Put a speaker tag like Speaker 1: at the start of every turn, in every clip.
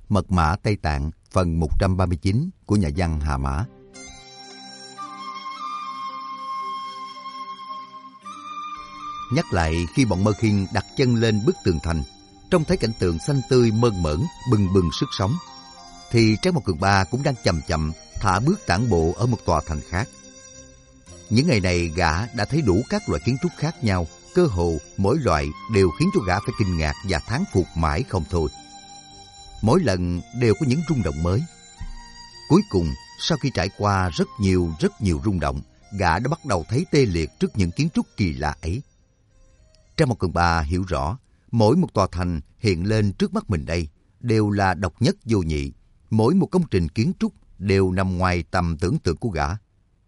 Speaker 1: Mật mã Tây Tạng phần 139 của nhà văn Hà Mã. Nhắc lại khi bọn Mơ Khiên đặt chân lên bức tường thành, trông thấy cảnh tượng xanh tươi mơn mởn, bừng bừng sức sống, thì Trác Mộc Cường Ba cũng đang chậm chậm thả bước tản bộ ở một tòa thành khác. Những ngày này gã đã thấy đủ các loại kiến trúc khác nhau, cơ hồ mỗi loại đều khiến cho gã phải kinh ngạc và thán phục mãi không thôi. Mỗi lần đều có những rung động mới. Cuối cùng, sau khi trải qua rất nhiều rung động, gã đã bắt đầu thấy tê liệt trước những kiến trúc kỳ lạ ấy. Trác Mộc Cường Ba hiểu rõ, mỗi một tòa thành hiện lên trước mắt mình đây đều là độc nhất vô nhị, mỗi một công trình kiến trúc đều nằm ngoài tầm tưởng tượng của gã.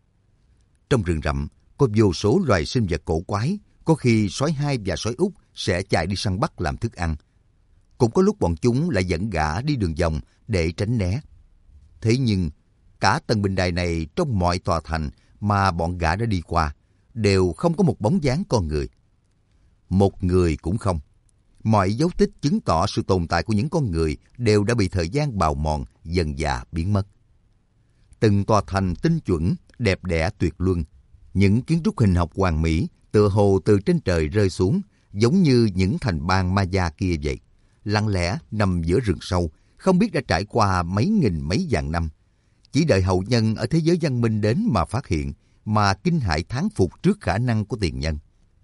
Speaker 1: Trong rừng rậm có vô số loài sinh vật cổ quái, có khi sói hai và sói út sẽ chạy đi săn bắt làm thức ăn. Cũng có lúc bọn chúng lại dẫn gã đi đường vòng để tránh né. Thế nhưng, cả tầng bình đài này trong mọi tòa thành mà bọn gã đã đi qua, đều không có một bóng dáng con người. Một người cũng không. Mọi dấu tích chứng tỏ sự tồn tại của những con người đều đã bị thời gian bào mòn, dần dà biến mất. Từng tòa thành tinh chuẩn, đẹp đẽ tuyệt luân. Những kiến trúc hình học hoàn mỹ, tựa hồ từ trên trời rơi xuống, giống như những thành bang Maya kia vậy. Lặng lẽ nằm giữa rừng sâu, không biết đã trải qua mấy nghìn mấy vạn năm. Chỉ đợi hậu nhân ở thế giới văn minh đến mà phát hiện, mà kinh hãi thán phục trước khả năng của tiền nhân.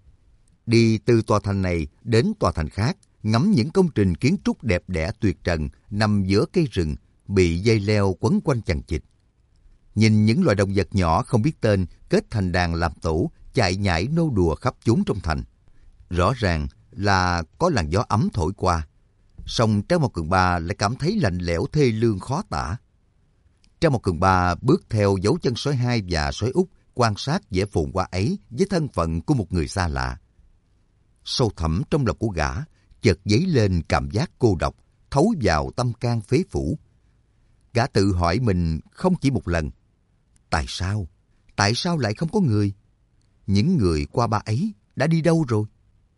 Speaker 1: Đi từ tòa thành này đến tòa thành khác, ngắm những công trình kiến trúc đẹp đẽ tuyệt trần nằm giữa cây rừng, bị dây leo quấn quanh chằng chịt. Nhìn những loài động vật nhỏ không biết tên kết thành đàn làm tổ, chạy nhảy nô đùa khắp chốn trong thành. Rõ ràng là có làn gió ấm thổi qua. Song Trác Mộc Cường Ba lại cảm thấy lạnh lẽo thê lương khó tả. Trác Mộc Cường Ba bước theo dấu chân sói hai và sói út, quan sát vẻ phồn hoa ấy với thân phận của một người xa lạ. Sâu thẳm trong lòng của gã chợt dấy lên cảm giác cô độc, thấu vào tâm can phế phủ. Gã tự hỏi mình không chỉ một lần. Tại sao? Tại sao lại không có người? Những người qua ba ấy đã đi đâu rồi?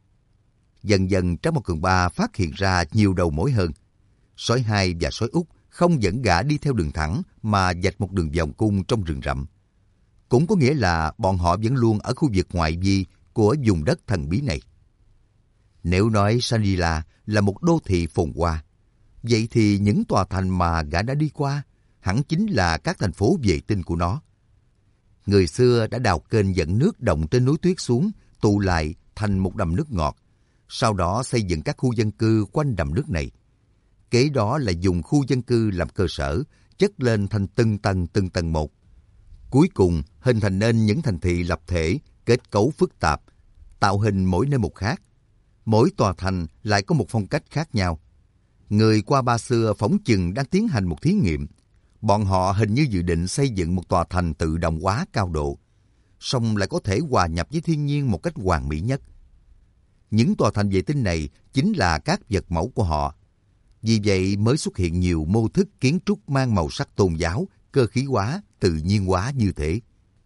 Speaker 1: Dần dần Trác Mộc Cường Ba phát hiện ra nhiều đầu mối hơn. Sói hai và sói út không dẫn gã đi theo đường thẳng mà vạch một đường vòng cung trong rừng rậm. Cũng có nghĩa là bọn họ vẫn luôn ở khu vực ngoại vi của vùng đất thần bí này. Nếu nói Shangri-La là một đô thị phồn hoa, vậy thì những tòa thành mà gã đã đi qua hẳn chính là các thành phố vệ tinh của nó. Người xưa đã đào kênh dẫn nước động trên núi tuyết xuống, tụ lại thành một đầm nước ngọt, sau đó xây dựng các khu dân cư quanh đầm nước này. Kế đó là dùng khu dân cư làm cơ sở, chất lên thành từng tầng một. Cuối cùng hình thành nên những thành thị lập thể, kết cấu phức tạp, tạo hình mỗi nơi một khác. Mỗi tòa thành lại có một phong cách khác nhau. Người qua ba xưa phỏng chừng đang tiến hành một thí nghiệm. Bọn họ hình như dự định xây dựng một tòa thành tự động hóa cao độ, song lại có thể hòa nhập với thiên nhiên một cách hoàn mỹ nhất. Những tòa thành vệ tinh này chính là các vật mẫu của họ. Vì vậy mới xuất hiện nhiều mô thức kiến trúc mang màu sắc tôn giáo, cơ khí hóa, tự nhiên hóa như thế.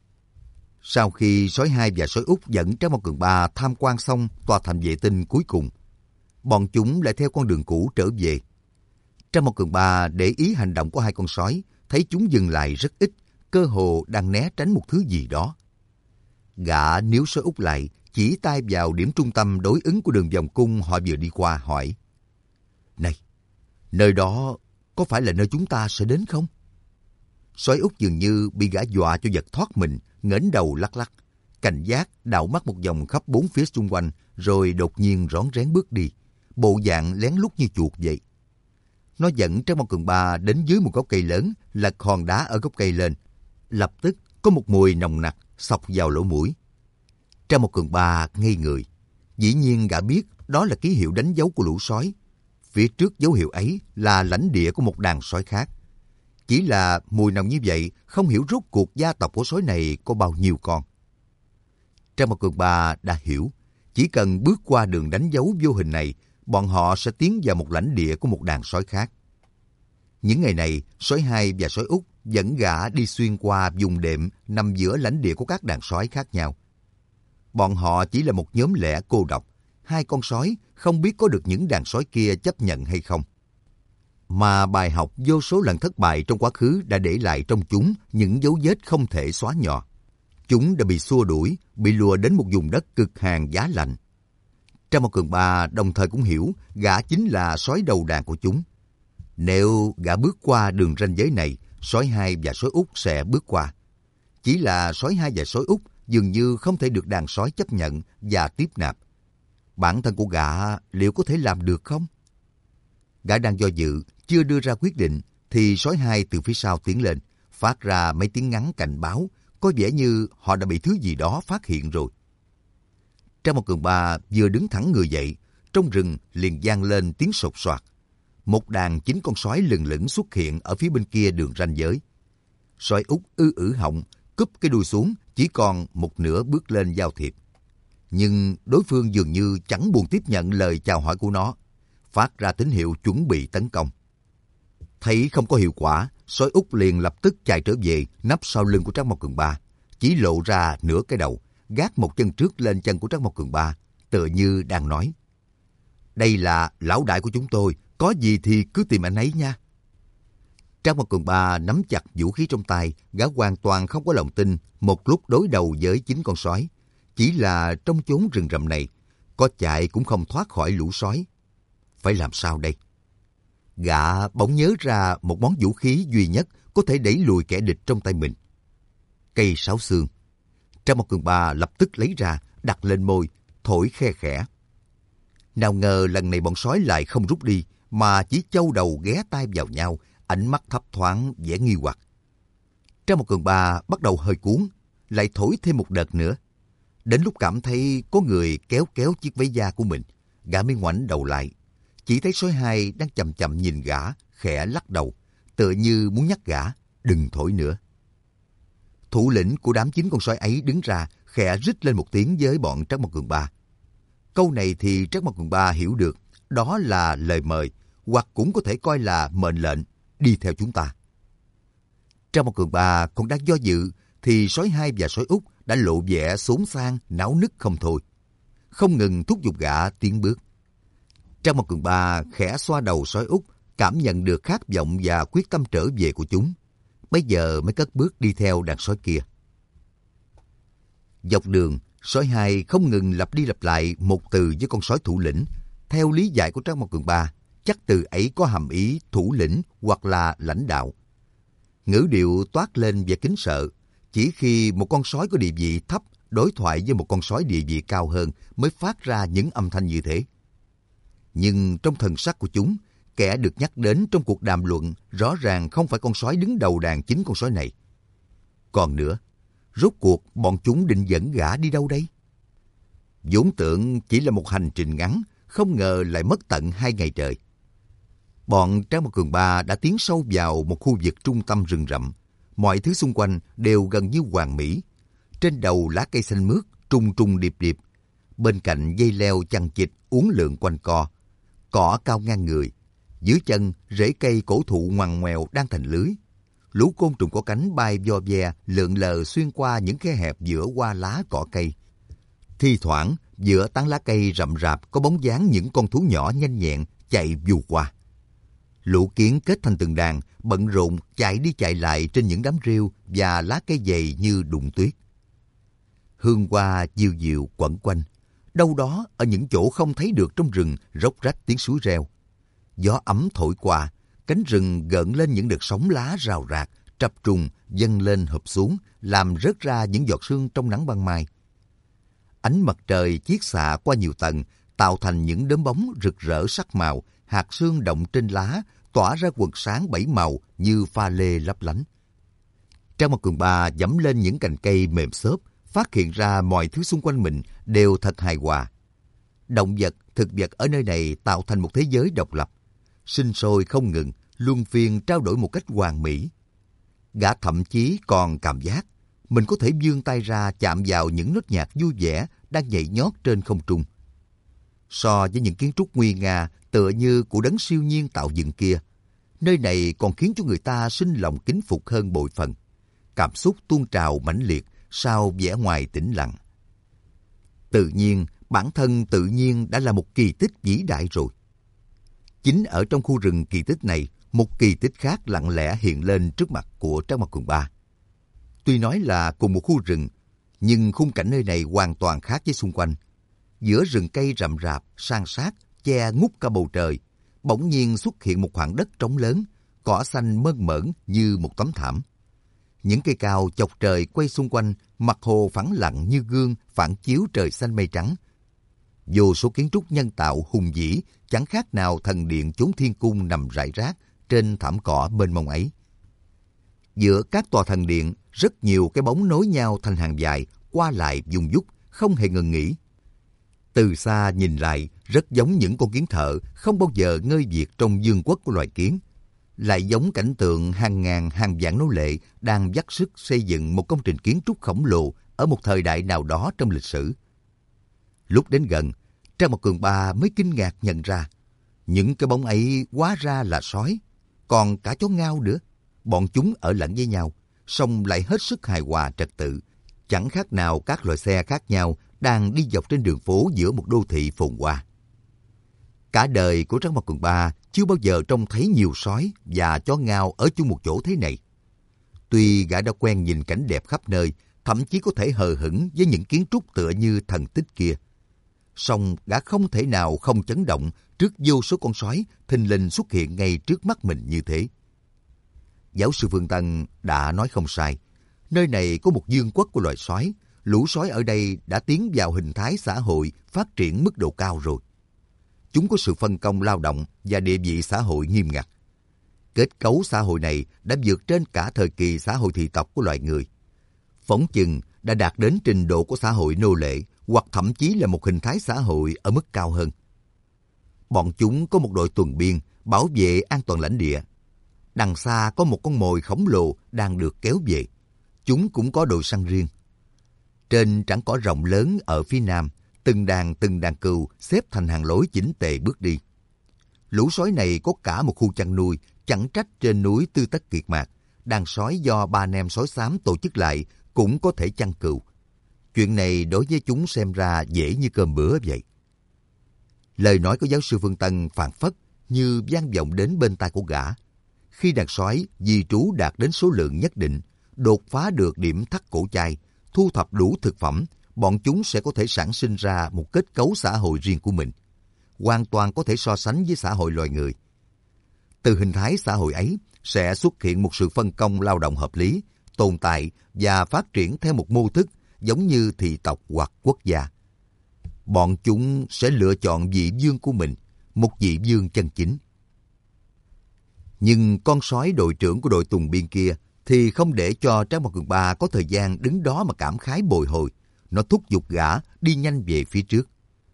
Speaker 1: Sau khi sói hai và sói út dẫn Trác Mộc Cường Ba tham quan xong tòa thành vệ tinh cuối cùng, bọn chúng lại theo con đường cũ trở về. Trác Mộc Cường Ba để ý hành động của hai con sói, thấy chúng dừng lại rất ít, cơ hồ đang né tránh một thứ gì đó. Gã níu sói út lại, chỉ tay vào điểm trung tâm đối ứng của đường vòng cung họ vừa đi qua, hỏi: "Này, nơi đó có phải là nơi chúng ta sẽ đến không?" Sói út dường như bị gã dọa cho giật thoát mình, ngẩng đầu lắc lắc, cảnh giác đảo mắt một vòng khắp bốn phía xung quanh, rồi đột nhiên rón rén bước đi, bộ dạng lén lút như chuột vậy. Nó dẫn Trác Mộc Cường Ba đến dưới một gốc cây lớn, lật hòn đá ở gốc cây lên. Lập tức có một mùi nồng nặc xộc vào lỗ mũi. Trác Mộc Cường Ba ngây người. Dĩ nhiên gã biết đó là ký hiệu đánh dấu của lũ sói. Phía trước dấu hiệu ấy là lãnh địa của một đàn sói khác. Chỉ là mùi nồng như vậy, không hiểu rốt cuộc gia tộc của sói này có bao nhiêu con. Trác Mộc Cường Ba đã hiểu, chỉ cần bước qua đường đánh dấu vô hình này, bọn họ sẽ tiến vào một lãnh địa của một đàn sói khác. Những ngày này, sói hai và sói út dẫn gã đi xuyên qua vùng đệm nằm giữa lãnh địa của các đàn sói khác nhau. Bọn họ chỉ là một nhóm lẻ cô độc, hai con sói không biết có được những đàn sói kia chấp nhận hay không. mà bài học vô số lần thất bại trong quá khứ đã để lại trong chúng những dấu vết không thể xóa nhòa. Chúng đã bị xua đuổi, bị lùa đến một vùng đất cực hàn giá lạnh. Trang Mao Cường Ba đồng thời cũng hiểu gã chính là sói đầu đàn của chúng. Nếu gã bước qua đường ranh giới này, sói hai và sói út sẽ bước qua. Chỉ là sói hai và sói út dường như không thể được đàn sói chấp nhận và tiếp nạp. Bản thân của gã liệu có thể làm được không? Gã đang do dự, chưa đưa ra quyết định, thì sói hai từ phía sau tiến lên, phát ra mấy tiếng ngắn cảnh báo, có vẻ như họ đã bị thứ gì đó phát hiện rồi. Trang Mao Cường Ba vừa đứng thẳng người dậy, trong rừng liền vang lên tiếng sột soạt. Một đàn 9 con sói lừng lững xuất hiện ở phía bên kia đường ranh giới. Sói út họng, cúp cái đuôi xuống, chỉ còn một nửa bước lên giao thiệp. Nhưng đối phương dường như chẳng buồn tiếp nhận lời chào hỏi của nó, phát ra tín hiệu chuẩn bị tấn công. Thấy không có hiệu quả, sói út liền lập tức chạy trở về, nấp sau lưng của Trang Mao Cường Ba, chỉ lộ ra nửa cái đầu, gác một chân trước lên chân của Trang Mao Cường Ba, tựa như đang nói: "Đây là lão đại của chúng tôi, có gì thì cứ tìm anh ấy nha." Trang Mao Cường Ba nắm chặt vũ khí trong tay, gã hoàn toàn không có lòng tin một lúc đối đầu với 9 con sói. Chỉ là trong chốn rừng rậm này, có chạy cũng không thoát khỏi lũ sói. Phải làm sao đây? Gã bỗng nhớ ra một món vũ khí duy nhất có thể đẩy lùi kẻ địch trong tay mình. Cây sáo xương. Trang Mao Cường Ba lập tức lấy ra, đặt lên môi, thổi khe khẽ. Nào ngờ lần này bọn sói lại không rút đi, mà chỉ châu đầu ghé tai vào nhau, ánh mắt thấp thoáng vẻ nghi hoặc. Trang Mao Cường Ba bắt đầu hơi cuốn, lại thổi thêm một đợt nữa. Đến lúc cảm thấy có người kéo kéo chiếc váy da của mình, gã mới ngoảnh đầu lại. Chỉ thấy sói hai đang chầm chậm nhìn gã, khẽ lắc đầu, tựa như muốn nhắc gã đừng thổi nữa. Thủ lĩnh của đám 9 con sói ấy đứng ra, khẽ rít lên một tiếng với bọn Trang Mao Cường Ba. Câu này thì Trang Mao Cường Ba hiểu được, đó là lời mời, hoặc cũng có thể coi là mệnh lệnh, đi theo chúng ta. Trang Mao Cường Ba còn đang do dự, thì sói hai và sói út đã lộ vẻ xốn xang, náo nức không thôi, không ngừng thúc giục gã tiến bước. Trang Mao Cường Ba khẽ xoa đầu sói út, cảm nhận được khát vọng và quyết tâm trở về của chúng. Bây giờ mới cất bước đi theo đàn sói kia. Dọc đường, sói hai không ngừng lặp đi lặp lại một từ với con sói thủ lĩnh. Theo lý giải của Trang Mao Cường Ba, chắc từ ấy có hàm ý thủ lĩnh hoặc là lãnh đạo. Ngữ điệu toát lên vẻ kính sợ. Chỉ khi một con sói có địa vị thấp đối thoại với một con sói địa vị cao hơn mới phát ra những âm thanh như thế. Nhưng trong thần sắc của chúng, kẻ được nhắc đến trong cuộc đàm luận rõ ràng không phải con sói đứng đầu đàn 9 con sói này. Còn nữa, rốt cuộc bọn chúng định dẫn gã đi đâu đây? Vốn tưởng chỉ là một hành trình ngắn, không ngờ lại mất tận 2 ngày trời. Bọn Trang Mao Cường Ba đã tiến sâu vào một khu vực trung tâm rừng rậm. Mọi thứ xung quanh đều gần như hoàn mỹ. Trên đầu lá cây xanh mướt, trùng trùng điệp điệp. Bên cạnh dây leo chằng chịt uốn lượn quanh co. Cỏ cao ngang người. Dưới chân, rễ cây cổ thụ ngoằn ngoèo đang thành lưới. Lũ côn trùng có cánh bay vo ve, lượn lờ xuyên qua những khe hẹp giữa hoa lá cỏ cây. Thi thoảng, giữa tán lá cây rậm rạp có bóng dáng những con thú nhỏ nhanh nhẹn chạy vù qua. Lũ kiến kết thành từng đàn, bận rộn chạy đi chạy lại trên những đám rêu và lá cây dày như đụng tuyết. Hương hoa dịu dịu quẩn quanh. Đâu đó ở những chỗ không thấy được trong rừng róc rách tiếng suối reo. Gió ấm thổi qua, cánh rừng gợn lên những đợt sóng lá rào rạc, trập trùng dâng lên hợp xuống, làm rớt ra những giọt sương trong nắng ban mai. Ánh mặt trời chiết xạ qua nhiều tầng, tạo thành những đốm bóng rực rỡ sắc màu, hạt sương động trên lá, tỏa ra quần sáng 7 màu như pha lê lấp lánh. Trang Mao Cường Ba dẫm lên những cành cây mềm xốp, phát hiện ra mọi thứ xung quanh mình đều thật hài hòa. Động vật, thực vật ở nơi này tạo thành một thế giới độc lập, sinh sôi không ngừng, luân phiên trao đổi một cách hoàn mỹ. Gã thậm chí còn cảm giác mình có thể vươn tay ra chạm vào những nốt nhạc vui vẻ đang nhảy nhót trên không trung. So với những kiến trúc nguy nga tựa như của đấng siêu nhiên tạo dựng kia, nơi này còn khiến cho người ta sinh lòng kính phục hơn bội phần. Cảm xúc tuôn trào mãnh liệt sau vẻ ngoài tĩnh lặng. Tự nhiên, bản thân tự nhiên đã là một kỳ tích vĩ đại rồi. Chính ở trong khu rừng kỳ tích này, một kỳ tích khác lặng lẽ hiện lên trước mặt của Trác Mao Cường Ba. Tuy nói là cùng một khu rừng, nhưng khung cảnh nơi này hoàn toàn khác với xung quanh. Giữa rừng cây rậm rạp, san sát, che ngút cả bầu trời, bỗng nhiên xuất hiện một khoảng đất trống lớn, cỏ xanh mơn mởn như một tấm thảm. Những cây cao chọc trời quay xung quanh, mặt hồ phẳng lặng như gương phản chiếu trời xanh mây trắng. Vô số kiến trúc nhân tạo hùng vĩ, chẳng khác nào thần điện chốn thiên cung nằm rải rác trên thảm cỏ mênh mông ấy. Giữa các tòa thần điện, rất nhiều cái bóng nối nhau thành hàng dài, qua lại vùng vút, không hề ngừng nghỉ. Từ xa nhìn lại, rất giống những con kiến thợ không bao giờ ngơi việc trong vương quốc của loài kiến. Lại giống cảnh tượng hàng ngàn hàng vạn nô lệ đang dốc sức xây dựng một công trình kiến trúc khổng lồ ở một thời đại nào đó trong lịch sử. Lúc đến gần, Trác Mao Cường Ba mới kinh ngạc nhận ra, những cái bóng ấy hóa ra là sói, còn cả chó ngao nữa. Bọn chúng ở lẫn với nhau, song lại hết sức hài hòa trật tự, chẳng khác nào các loại xe khác nhau đang đi dọc trên đường phố giữa một đô thị phồn hoa. Cả đời của Trác Mao Cường Ba chưa bao giờ trông thấy nhiều sói và chó ngao ở chung một chỗ thế này. Tuy gã đã quen nhìn cảnh đẹp khắp nơi, thậm chí có thể hờ hững với những kiến trúc tựa như thần tích kia, song gã không thể nào không chấn động trước vô số con sói thình lình xuất hiện ngay trước mắt mình như thế. Giáo sư Phương Tân đã nói không sai. Nơi này có một vương quốc của loài sói. Lũ sói ở đây đã tiến vào hình thái xã hội phát triển mức độ cao rồi. Chúng có sự phân công lao động và địa vị xã hội nghiêm ngặt. Kết cấu xã hội này đã vượt trên cả thời kỳ xã hội thị tộc của loài người. Phỏng chừng đã đạt đến trình độ của xã hội nô lệ, hoặc thậm chí là một hình thái xã hội ở mức cao hơn. Bọn chúng có một đội tuần biên bảo vệ an toàn lãnh địa. Đằng xa có một con mồi khổng lồ đang được kéo về. Chúng cũng có đội săn riêng. Trên trảng cỏ rộng lớn ở phía nam, từng đàn cừu xếp thành hàng lối chỉnh tề bước đi. Lũ sói này có cả một khu chăn nuôi, chẳng trách trên núi Tư Tất Kiệt Mạc, đàn sói do ba anh em sói xám tổ chức lại cũng có thể chăn cừu. Chuyện này đối với chúng xem ra dễ như cơm bữa vậy. Lời nói của giáo sư Phương Tân phảng phất như vang vọng đến bên tai của gã. Khi đàn sói di trú đạt đến số lượng nhất định, đột phá được điểm thắt cổ chai, thu thập đủ thực phẩm, bọn chúng sẽ có thể sản sinh ra một kết cấu xã hội riêng của mình, hoàn toàn có thể so sánh với xã hội loài người. Từ hình thái xã hội ấy sẽ xuất hiện một sự phân công lao động hợp lý, tồn tại và phát triển theo một mô thức giống như thị tộc hoặc quốc gia. Bọn chúng sẽ lựa chọn vị vương của mình, một vị vương chân chính. Nhưng con sói đội trưởng của đội tuần biên kia thì không để cho Trác Mao Cường Ba có thời gian đứng đó mà cảm khái bồi hồi. Nó thúc giục gã đi nhanh về phía trước.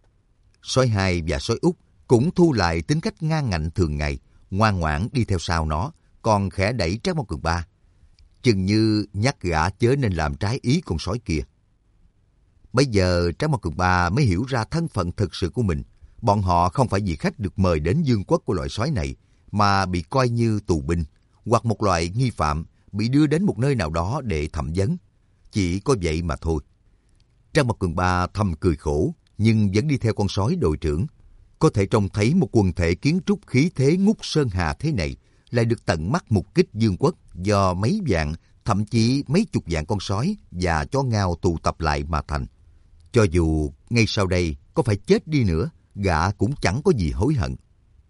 Speaker 1: Sói hai và sói út cũng thu lại tính cách ngang ngạnh thường ngày, ngoan ngoãn đi theo sau nó, còn khẽ đẩy Trác Mao Cường Ba, chừng như nhắc gã chớ nên làm trái ý con sói kia. Bây giờ Trác Mao Cường Ba mới hiểu ra thân phận thực sự của mình. Bọn họ không phải vị khách được mời đến vương quốc của loại sói này, mà bị coi như tù binh, hoặc một loại nghi phạm bị đưa đến một nơi nào đó để thẩm vấn. Chỉ có vậy mà thôi. Trác Mao Cường Ba thầm cười khổ, nhưng vẫn đi theo con sói đội trưởng. Có thể trông thấy một quần thể kiến trúc khí thế ngút sơn hà thế này, lại được tận mắt mục kích vương quốc do mấy vạn, thậm chí mấy chục vạn con sói và chó ngao tụ tập lại mà thành. Cho dù ngay sau đây có phải chết đi nữa, gã cũng chẳng có gì hối hận.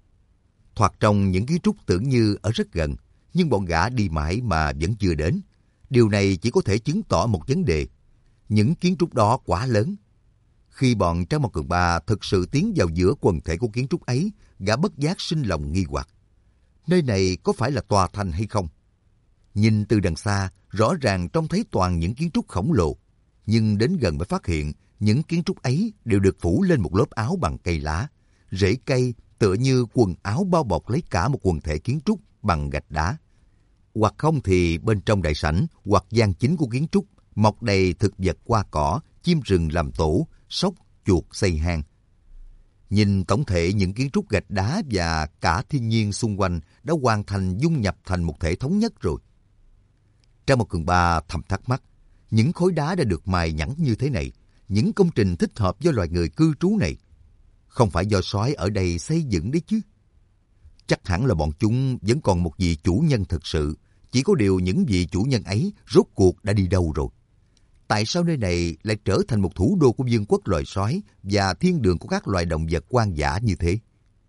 Speaker 1: Thoạt trong những kiến trúc tưởng như ở rất gần, nhưng bọn gã đi mãi mà vẫn chưa đến. Điều này chỉ có thể chứng tỏ một vấn đề. Những kiến trúc đó quá lớn. Khi bọn Trác Mao Cường Ba thực sự tiến vào giữa quần thể của kiến trúc ấy, gã bất giác sinh lòng nghi hoặc. Nơi này có phải là tòa thành hay không? Nhìn từ đằng xa, rõ ràng trông thấy toàn những kiến trúc khổng lồ. Nhưng đến gần mới phát hiện, những kiến trúc ấy đều được phủ lên một lớp áo bằng cây lá. Rễ cây tựa như quần áo bao bọc lấy cả một quần thể kiến trúc bằng gạch đá. Hoặc không thì bên trong đại sảnh hoặc gian chính của kiến trúc mọc đầy thực vật hoa cỏ, chim rừng làm tổ, sóc, chuột xây hang. Nhìn tổng thể những kiến trúc gạch đá và cả thiên nhiên xung quanh đã hoàn thành dung nhập thành một thể thống nhất rồi. Trác Mao Cường Ba thầm thắc mắc, những khối đá đã được mài nhẵn như thế này, những công trình thích hợp với loài người cư trú này, không phải do sói ở đây xây dựng đấy chứ? Chắc hẳn là bọn chúng vẫn còn một vị chủ nhân thực sự. Chỉ có điều những vị chủ nhân ấy rốt cuộc đã đi đâu rồi? Tại sao nơi này lại trở thành một thủ đô của vương quốc loài sói và thiên đường của các loài động vật hoang dã như thế?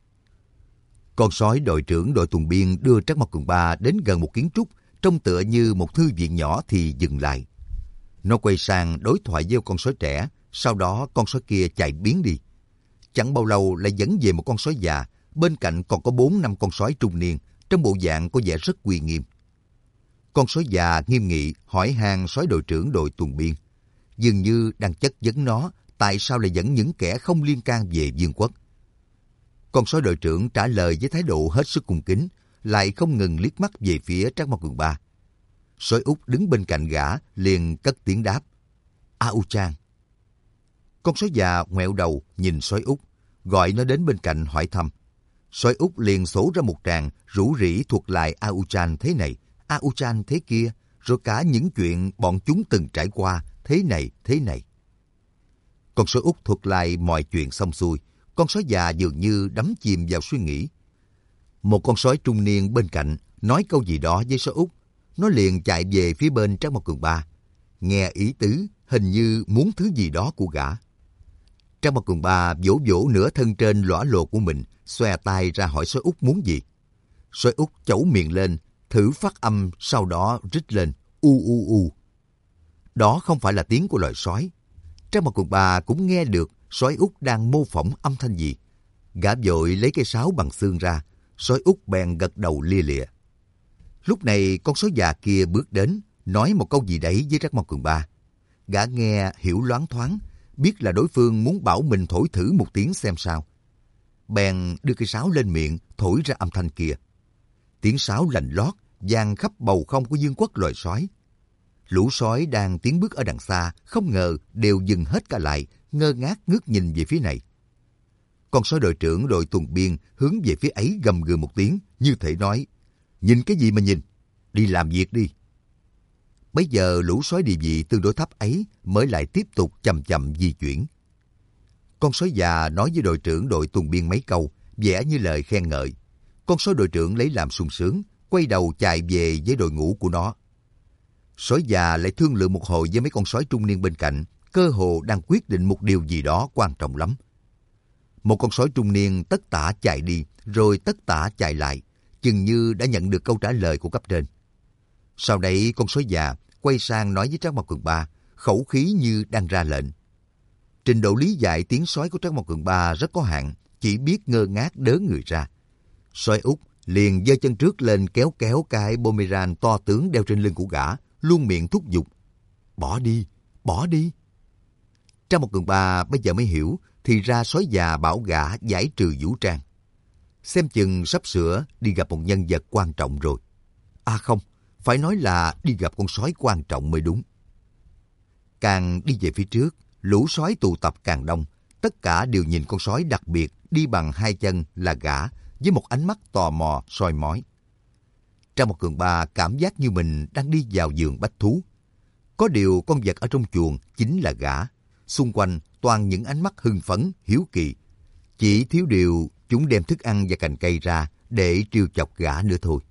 Speaker 1: Con sói đội trưởng đội tuần biên đưa Trác Mao Cường Ba đến gần một kiến trúc trông tựa như một thư viện nhỏ thì dừng lại. Nó quay sang đối thoại với con sói trẻ, sau đó con sói kia chạy biến đi. Chẳng bao lâu lại dẫn về một con sói già, bên cạnh còn có 4-5 con sói trung niên, trong bộ dạng có vẻ rất uy nghiêm. Con sói già nghiêm nghị hỏi han sói đội trưởng đội tuần biên, dường như đang chất vấn nó tại sao lại dẫn những kẻ không liên can về vương quốc. Con sói đội trưởng trả lời với thái độ hết sức cung kính, lại không ngừng liếc mắt về phía Trác Mao Cường Ba. Sói Út đứng bên cạnh gã liền cất tiếng đáp: A U Chan. Con sói già ngoẹo đầu nhìn sói Út, gọi nó đến bên cạnh hỏi thăm. Sói Út liền xổ ra một tràng rủ rỉ thuật lại A U Chan thế này, A U Chan thế kia, rồi cả những chuyện bọn chúng từng trải qua thế này thế này. Con sói Út thuật lại mọi chuyện xong xuôi, con sói già dường như đắm chìm vào suy nghĩ. Một con sói trung niên bên cạnh nói câu gì đó với sói Út, nó liền chạy về phía bên Trác Mao Cường Ba, nghe ý tứ hình như muốn thứ gì đó của gã. Trác Mao Cường Ba vỗ vỗ nửa thân trên lõa lồ của mình, xòe tay ra hỏi sói Út muốn gì. Sói Út chẩu miệng lên, thử phát âm, sau đó rít lên u u u. Đó không phải là tiếng của loài sói. Trác Mao Cường Ba cũng nghe được sói Út đang mô phỏng âm thanh gì. Gã vội lấy cây sáo bằng xương ra, sói Út bèn gật đầu lia lịa. Lúc này con sói già kia bước đến, nói một câu gì đấy với Trác Mao Cường Ba. Gã nghe hiểu loáng thoáng, biết là đối phương muốn bảo mình thổi thử một tiếng xem sao. Bèn đưa cây sáo lên miệng, thổi ra âm thanh kia. Tiếng sáo lành lót, vang khắp bầu không của vương quốc loài sói. Lũ sói đang tiến bước ở đằng xa, không ngờ đều dừng hết cả lại, ngơ ngác ngước nhìn về phía này. Con sói đội trưởng đội tuần biên hướng về phía ấy gầm gừ một tiếng, như thể nói: nhìn cái gì mà nhìn, đi làm việc đi. Bấy giờ lũ sói địa vị tương đối thấp ấy mới lại tiếp tục chậm chậm di chuyển. Con sói già nói với đội trưởng đội tuần biên mấy câu, vẻ như lời khen ngợi. Con sói đội trưởng lấy làm sung sướng, quay đầu chạy về với đội ngũ của nó. Sói già lại thương lượng một hồi với mấy con sói trung niên bên cạnh, cơ hồ đang quyết định một điều gì đó quan trọng lắm. Một con sói trung niên tất tả chạy đi, rồi tất tả chạy lại, chừng như đã nhận được câu trả lời của cấp trên. Sau đấy con sói già quay sang nói với Trác Mao Cường Ba, khẩu khí như đang ra lệnh. Trình độ lý giải tiếng sói của Trác Mao Cường Ba rất có hạn, chỉ biết ngơ ngác đớ người ra. Sói Út liền giơ chân trước lên kéo kéo cái boomerang to tướng đeo trên lưng của gã, luôn miệng thúc giục: bỏ đi, bỏ đi. Trác Mao Cường Ba bây giờ mới hiểu, thì ra sói già bảo gã giải trừ vũ trang. Xem chừng sắp sửa đi gặp một nhân vật quan trọng rồi. À không, phải nói là đi gặp con sói quan trọng mới đúng. Càng đi về phía trước, lũ sói tụ tập càng đông. Tất cả đều nhìn con sói đặc biệt đi bằng hai chân là gã với một ánh mắt tò mò soi mói. Trác Mao Cường Ba cảm giác như mình đang đi vào vườn bách thú. Có điều con vật ở trong chuồng chính là gã. Xung quanh toàn những ánh mắt hưng phấn, hiếu kỳ. Chỉ thiếu điều chúng đem thức ăn và cành cây ra để trêu chọc gã nữa thôi.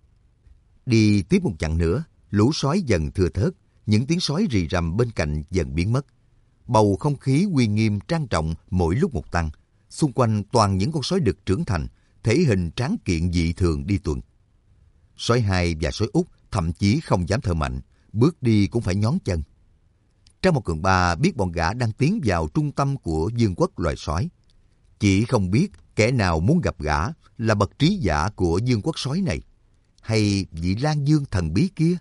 Speaker 1: Đi tiếp một chặng nữa, lũ sói dần thưa thớt, những tiếng sói rì rầm bên cạnh dần biến mất. Bầu không khí uy nghiêm trang trọng mỗi lúc một tăng. Xung quanh toàn những con sói đực trưởng thành, thể hình tráng kiện dị thường đi tuần. Sói hai và sói Út thậm chí không dám thở mạnh, bước đi cũng phải nhón chân. Trác Mao Cường Ba biết bọn gã đang tiến vào trung tâm của vương quốc loài sói. Chỉ không biết kẻ nào muốn gặp gã là bậc trí giả của vương quốc sói này, hay vị Lan Dương thần bí kia.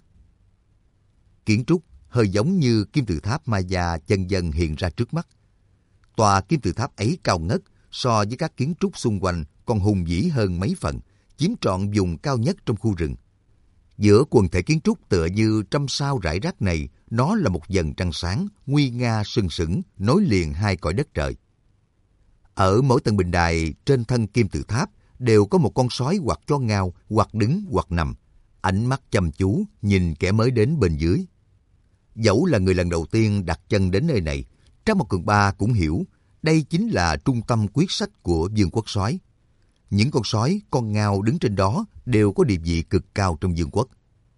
Speaker 1: Kiến trúc hơi giống như kim tự tháp Maya chân dân hiện ra trước mắt. Tòa kim tự tháp ấy cao ngất, so với các kiến trúc xung quanh còn hùng vĩ hơn mấy phần, chiếm trọn vùng cao nhất trong khu rừng. Giữa quần thể kiến trúc tựa như trăm sao rải rác này, nó là một vầng trăng sáng, nguy nga sừng sững, nối liền hai cõi đất trời. Ở mỗi tầng bình đài trên thân kim tự tháp đều có một con sói hoặc chó ngao, hoặc đứng hoặc nằm, ánh mắt chăm chú nhìn kẻ mới đến bên dưới. Dẫu là người lần đầu tiên đặt chân đến nơi này, Trác Mao Cường Ba cũng hiểu đây chính là trung tâm quyết sách của vương quốc sói. Những con sói, con ngao đứng trên đó đều có địa vị cực cao trong vương quốc.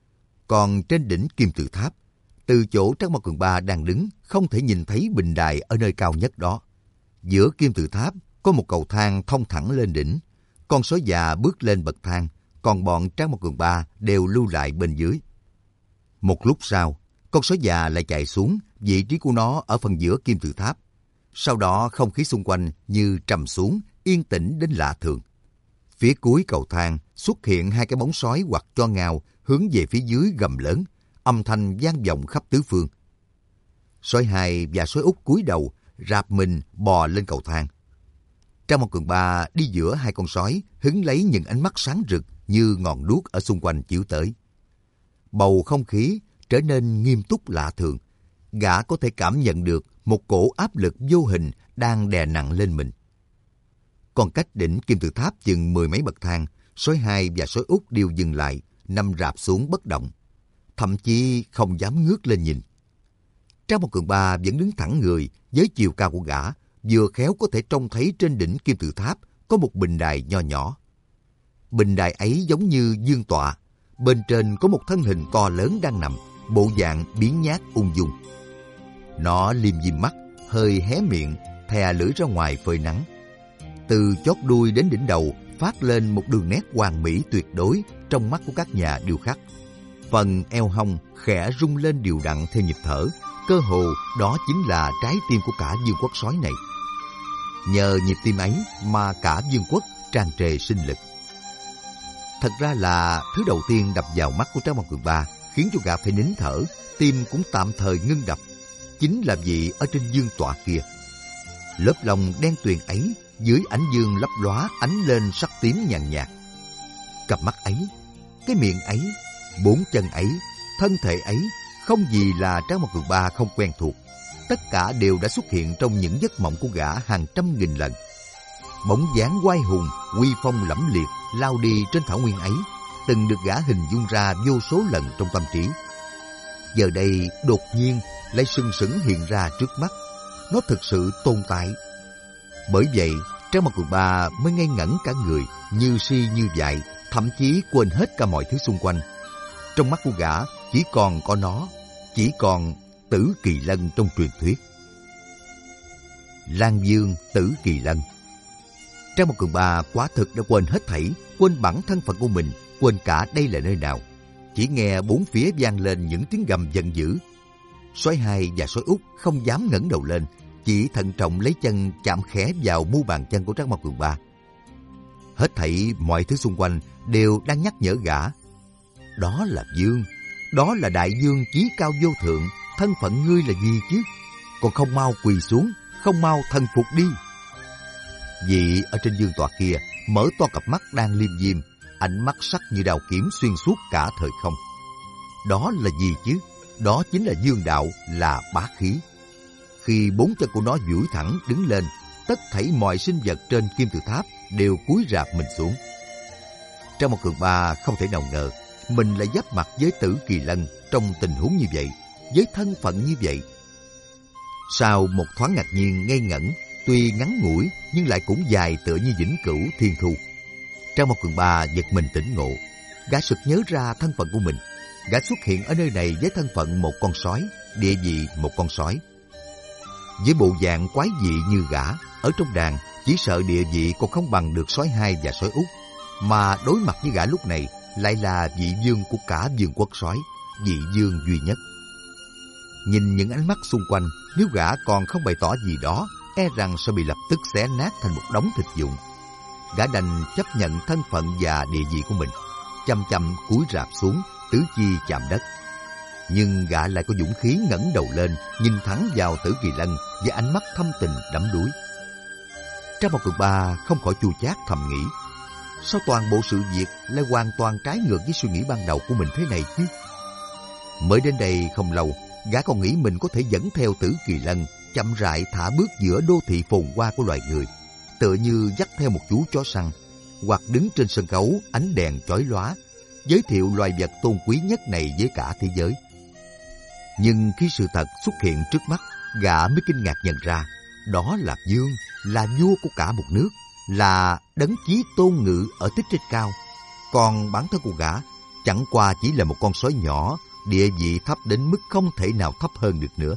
Speaker 1: Còn trên đỉnh Kim Tự Tháp, từ chỗ Trác Mao Cường Ba đang đứng, không thể nhìn thấy bình đài ở nơi cao nhất đó. Giữa Kim Tự Tháp có một cầu thang thông thẳng lên đỉnh. Con sói già bước lên bậc thang, còn bọn Trác Mao Cường Ba đều lưu lại bên dưới. Một lúc sau, con sói già lại chạy xuống, vị trí của nó ở phần giữa Kim Tự Tháp. Sau đó không khí xung quanh như trầm xuống, yên tĩnh đến lạ thường. Phía cuối cầu thang xuất hiện hai cái bóng sói hoặc cho ngao hướng về phía dưới gầm lớn, âm thanh vang vọng khắp tứ phương. Sói hai và sói út cúi đầu, rạp mình bò lên cầu thang. Trác Mao Cường Ba đi giữa hai con sói, hứng lấy những ánh mắt sáng rực như ngọn đuốc ở xung quanh chiếu tới. Bầu không khí trở nên nghiêm túc lạ thường. Gã có thể cảm nhận được một cổ áp lực vô hình đang đè nặng lên mình. Còn cách đỉnh Kim Tự Tháp chừng 10 mấy bậc thang, sói hai và sói út đều dừng lại, nằm rạp xuống bất động, thậm chí không dám ngước lên nhìn. Trác Mao Cường Ba vẫn đứng thẳng người, với chiều cao của gã, vừa khéo có thể trông thấy trên đỉnh Kim Tự Tháp có một bình đài nho nhỏ. Bình đài ấy giống như vương tọa, bên trên có một thân hình to lớn đang nằm, bộ dạng biếng nhác ung dung. Nó liêm diêm mắt, hơi hé miệng, thè lưỡi ra ngoài phơi nắng. Từ chót đuôi đến đỉnh đầu phát lên một đường nét hoàn mỹ tuyệt đối trong mắt của các nhà điêu khắc. Phần eo hông khẽ rung lên đều đặn theo nhịp thở, cơ hồ đó chính là trái tim của cả vương quốc sói này. Nhờ nhịp tim ấy mà cả vương quốc tràn trề sinh lực. Thật ra là thứ đầu tiên đập vào mắt của Trác Mao Cường Ba, khiến cho gã phải nín thở, tim cũng tạm thời ngưng đập, chính là vị ở trên vương tọa kia. Lớp lông đen tuyền ấy dưới ánh dương lấp lóa ánh lên sắc tím nhàn nhạt. Cặp mắt ấy, cái miệng ấy, bốn chân ấy, thân thể ấy, không gì là Trác Mao Cường Ba không quen thuộc. Tất cả đều đã xuất hiện trong những giấc mộng của gã hàng trăm nghìn lần. Bóng dáng oai hùng, uy phong lẫm liệt lao đi trên thảo nguyên ấy, từng được gã hình dung ra vô số lần trong tâm trí. Giờ đây đột nhiên lại sừng sững hiện ra trước mắt. Nó thực sự tồn tại. Bởi vậy, Trác Mao Cường Ba mới ngây ngẩn cả người, như si như dại, thậm chí quên hết cả mọi thứ xung quanh. Trong mắt của gã chỉ còn có nó, chỉ còn Tử Kỳ Lân trong truyền thuyết. Lan Dương Tử Kỳ Lân. Trác Mao Cường Ba quả thực đã quên hết thảy, quên bản thân phận của mình, quên cả đây là nơi nào. Chỉ nghe bốn phía vang lên những tiếng gầm giận dữ. Sói hai và sói út không dám ngẩng đầu lên, chỉ thận trọng lấy chân chạm khẽ vào mu bàn chân của Trác Mao Cường Ba. Hết thảy mọi thứ xung quanh đều đang nhắc nhở gã. Đó là dương, đó là đại dương chí cao vô thượng, thân phận ngươi là gì chứ? Còn không mau quỳ xuống, không mau thần phục đi. Vị ở trên dương tọa kia mở to cặp mắt đang liêm diêm, ánh mắt sắc như đao kiếm xuyên suốt cả thời không. Đó là gì chứ? Đó chính là dương đạo, là bá khí. Khi bốn chân của nó duỗi thẳng đứng lên, tất thảy mọi sinh vật trên Kim Tự Tháp đều cúi rạp mình xuống. Trác Mao Cường Ba không thể nào ngờ mình lại giáp mặt với Tử Kỳ Lân trong tình huống như vậy, với thân phận như vậy. Sau một thoáng ngạc nhiên ngây ngẩn, tuy ngắn ngủi nhưng lại cũng dài tựa như vĩnh cửu thiên thu, Trác Mao Cường Ba giật mình tỉnh ngộ. Gã sực nhớ ra thân phận của mình. Gã xuất hiện ở nơi này với thân phận một con sói, địa vị một con sói. Với bộ dạng quái dị như gã, ở trong đàn chỉ sợ địa vị còn không bằng được sói hai và sói út, mà đối mặt với gã lúc này lại là vị vương của cả vương quốc sói, vị vương duy nhất. Nhìn những ánh mắt xung quanh, nếu gã còn không bày tỏ gì đó, e rằng sẽ bị lập tức xé nát thành một đống thịt vụn. Gã đành chấp nhận thân phận và địa vị của mình, chậm chậm cúi rạp xuống, tứ chi chạm đất. Nhưng gã lại có dũng khí ngẩng đầu lên, nhìn thẳng vào Tử Kỳ Lân với ánh mắt thâm tình đắm đuối. Trác Mao Cường Ba không khỏi chua chát thầm nghĩ, sao toàn bộ sự việc lại hoàn toàn trái ngược với suy nghĩ ban đầu của mình thế này chứ? Mới đến đây không lâu, gã còn nghĩ mình có thể dẫn theo Tử Kỳ Lân chậm rãi thả bước giữa đô thị phồn hoa của loài người, tựa như dắt theo một chú chó săn, hoặc đứng trên sân khấu ánh đèn chói lóa, giới thiệu loài vật tôn quý nhất này với cả thế giới. Nhưng khi sự thật xuất hiện trước mắt, gã mới kinh ngạc nhận ra, đó là vương, là vua của cả một nước, là đấng chí tôn ngự ở tích trên cao, còn bản thân của gã chẳng qua chỉ là một con sói nhỏ, địa vị thấp đến mức không thể nào thấp hơn được nữa.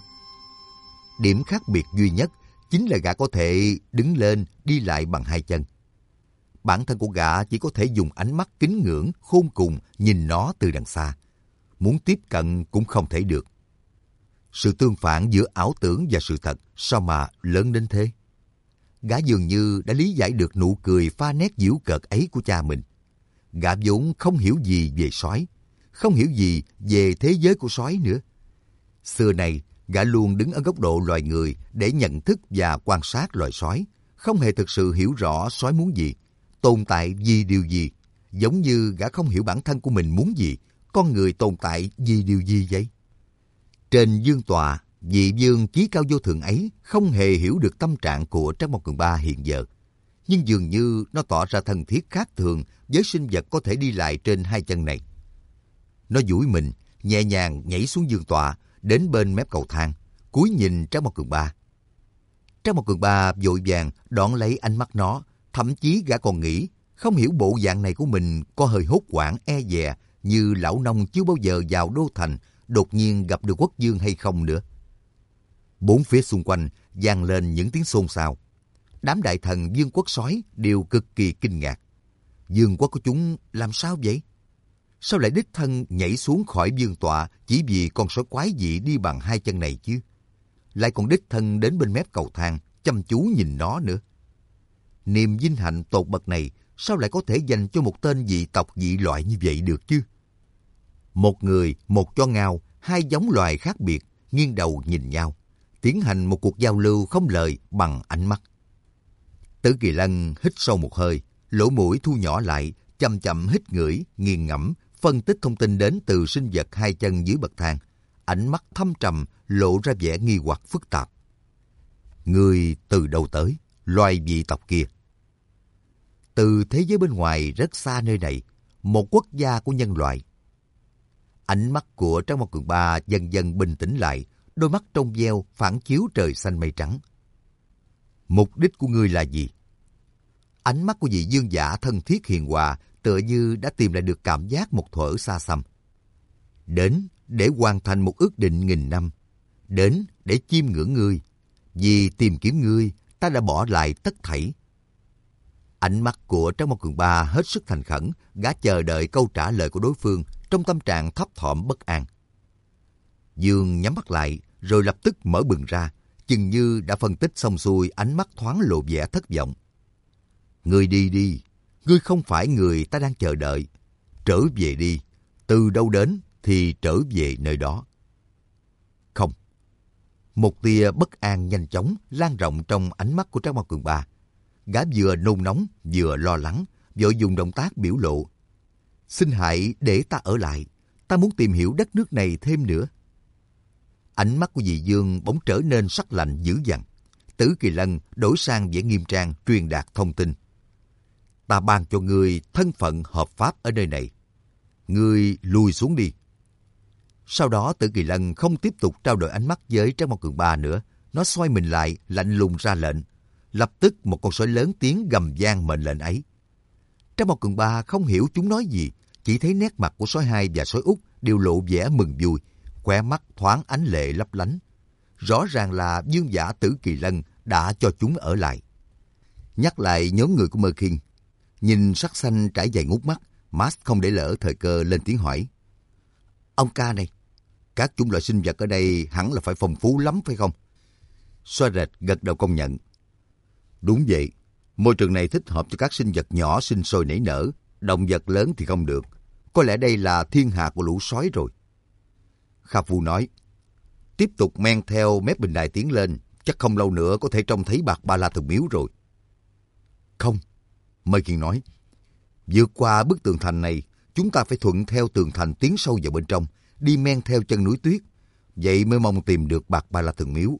Speaker 1: Điểm khác biệt duy nhất chính là gã có thể đứng lên đi lại bằng hai chân. Bản thân của gã chỉ có thể dùng ánh mắt kính ngưỡng khôn cùng nhìn nó từ đằng xa. Muốn tiếp cận cũng không thể được. Sự tương phản giữa ảo tưởng và sự thật sao mà lớn đến thế? Gã dường như đã lý giải được nụ cười pha nét giễu cợt ấy của cha mình. Gã vốn không hiểu gì về sói, không hiểu gì về thế giới của sói nữa. Xưa này, gã luôn đứng ở góc độ loài người để nhận thức và quan sát loài sói, không hề thực sự hiểu rõ sói muốn gì, tồn tại vì điều gì, giống như gã không hiểu bản thân của mình muốn gì, con người tồn tại vì điều gì vậy? Trên vương tọa, vị vương chí cao vô thượng ấy không hề hiểu được tâm trạng của Trác Mộc Cường Ba hiện giờ, nhưng dường như nó tỏ ra thân thiết khác thường với sinh vật có thể đi lại trên hai chân này. Nó duỗi mình, nhẹ nhàng nhảy xuống vương tọa, đến bên mép cầu thang, cúi nhìn Trác Mộc Cường Ba. Trác Mộc Cường Ba vội vàng đón lấy ánh mắt nó, thậm chí gã còn nghĩ không hiểu bộ dạng này của mình có hơi hốt hoảng e dè như lão nông chưa bao giờ vào đô thành đột nhiên gặp được quốc vương hay không nữa. Bốn phía xung quanh vang lên những tiếng xôn xao. Đám đại thần vương quốc sói đều cực kỳ kinh ngạc. Vương quốc của chúng làm sao vậy? Sao lại đích thân nhảy xuống khỏi vương tọa chỉ vì con sói quái dị đi bằng hai chân này chứ? Lại còn đích thân đến bên mép cầu thang, chăm chú nhìn nó nữa. Niềm vinh hạnh tột bậc này sao lại có thể dành cho một tên dị tộc dị loại như vậy được chứ? Một người, một chó ngao, hai giống loài khác biệt, nghiêng đầu nhìn nhau, tiến hành một cuộc giao lưu không lời bằng ánh mắt. Tử Kỳ Lân hít sâu một hơi, lỗ mũi thu nhỏ lại, chậm chậm hít ngửi, nghiền ngẫm, phân tích thông tin đến từ sinh vật hai chân dưới bậc thang. Ánh mắt thâm trầm, lộ ra vẻ nghi hoặc phức tạp. Người từ đâu tới, loài dị tộc kia? Từ thế giới bên ngoài rất xa nơi này, một quốc gia của nhân loại. Ánh mắt của Trác Mộc Cường Ba dần dần bình tĩnh lại, đôi mắt trong veo phản chiếu trời xanh mây trắng. Mục đích của ngươi là gì? Ánh mắt của vị vương giả thân thiết hiền hòa tựa như đã tìm lại được cảm giác một thuở xa xăm. Đến để hoàn thành một ước định nghìn năm. Đến để chiêm ngưỡng ngươi. Vì tìm kiếm ngươi, ta đã bỏ lại tất thảy. Ánh mắt của Trác Mộc Cường Ba hết sức thành khẩn, gã chờ đợi câu trả lời của đối phương trong tâm trạng thấp thỏm bất an. Dương nhắm mắt lại, rồi lập tức mở bừng ra, chừng như đã phân tích xong xuôi, ánh mắt thoáng lộ vẻ thất vọng. Ngươi đi đi, ngươi không phải người ta đang chờ đợi. Trở về đi, từ đâu đến thì trở về nơi đó. Không. Một tia bất an nhanh chóng lan rộng trong ánh mắt của Trác Mộc Cường Ba. Gã vừa nôn nóng, vừa lo lắng, vội dùng động tác biểu lộ. Xin hãy để ta ở lại, ta muốn tìm hiểu đất nước này thêm nữa. Ánh mắt của vị vương bỗng trở nên sắc lạnh dữ dằn. Tử Kỳ Lân đổi sang vẻ nghiêm trang truyền đạt thông tin. Ta ban cho ngươi thân phận hợp pháp ở nơi này. Ngươi lùi xuống đi. Sau đó Tử Kỳ Lân không tiếp tục trao đổi ánh mắt với Trác Mộc Cường Ba nữa. Nó xoay mình lại, lạnh lùng ra lệnh. Lập tức một con sói lớn tiếng gầm vang mệnh lệnh ấy. Trác Mộc Cường Ba không hiểu chúng nói gì, chỉ thấy nét mặt của sói hai và sói út đều lộ vẻ mừng vui, khóe mắt thoáng ánh lệ lấp lánh. Rõ ràng là vương giả Tử Kỳ Lân đã cho chúng ở lại. Nhắc lại nhóm người của Mơ Khiên, nhìn sắc xanh trải dài ngút mắt, Max không để lỡ thời cơ lên tiếng hỏi. Ông ca này, các chủng loại sinh vật ở đây hẳn là phải phong phú lắm phải không? Xoa rệt gật đầu công nhận. Đúng vậy, môi trường này thích hợp cho các sinh vật nhỏ sinh sôi nảy nở, động vật lớn thì không được. Có lẽ đây là thiên hạ của lũ sói rồi. Kha Phu nói, tiếp tục men theo mép bình đài tiến lên, chắc không lâu nữa có thể trông thấy Bạc Ba La Thần Miếu rồi. Không, Mơ Khiên nói, vượt qua bức tường thành này, chúng ta phải thuận theo tường thành tiến sâu vào bên trong, đi men theo chân núi tuyết, vậy mới mong tìm được Bạc Ba La Thần Miếu.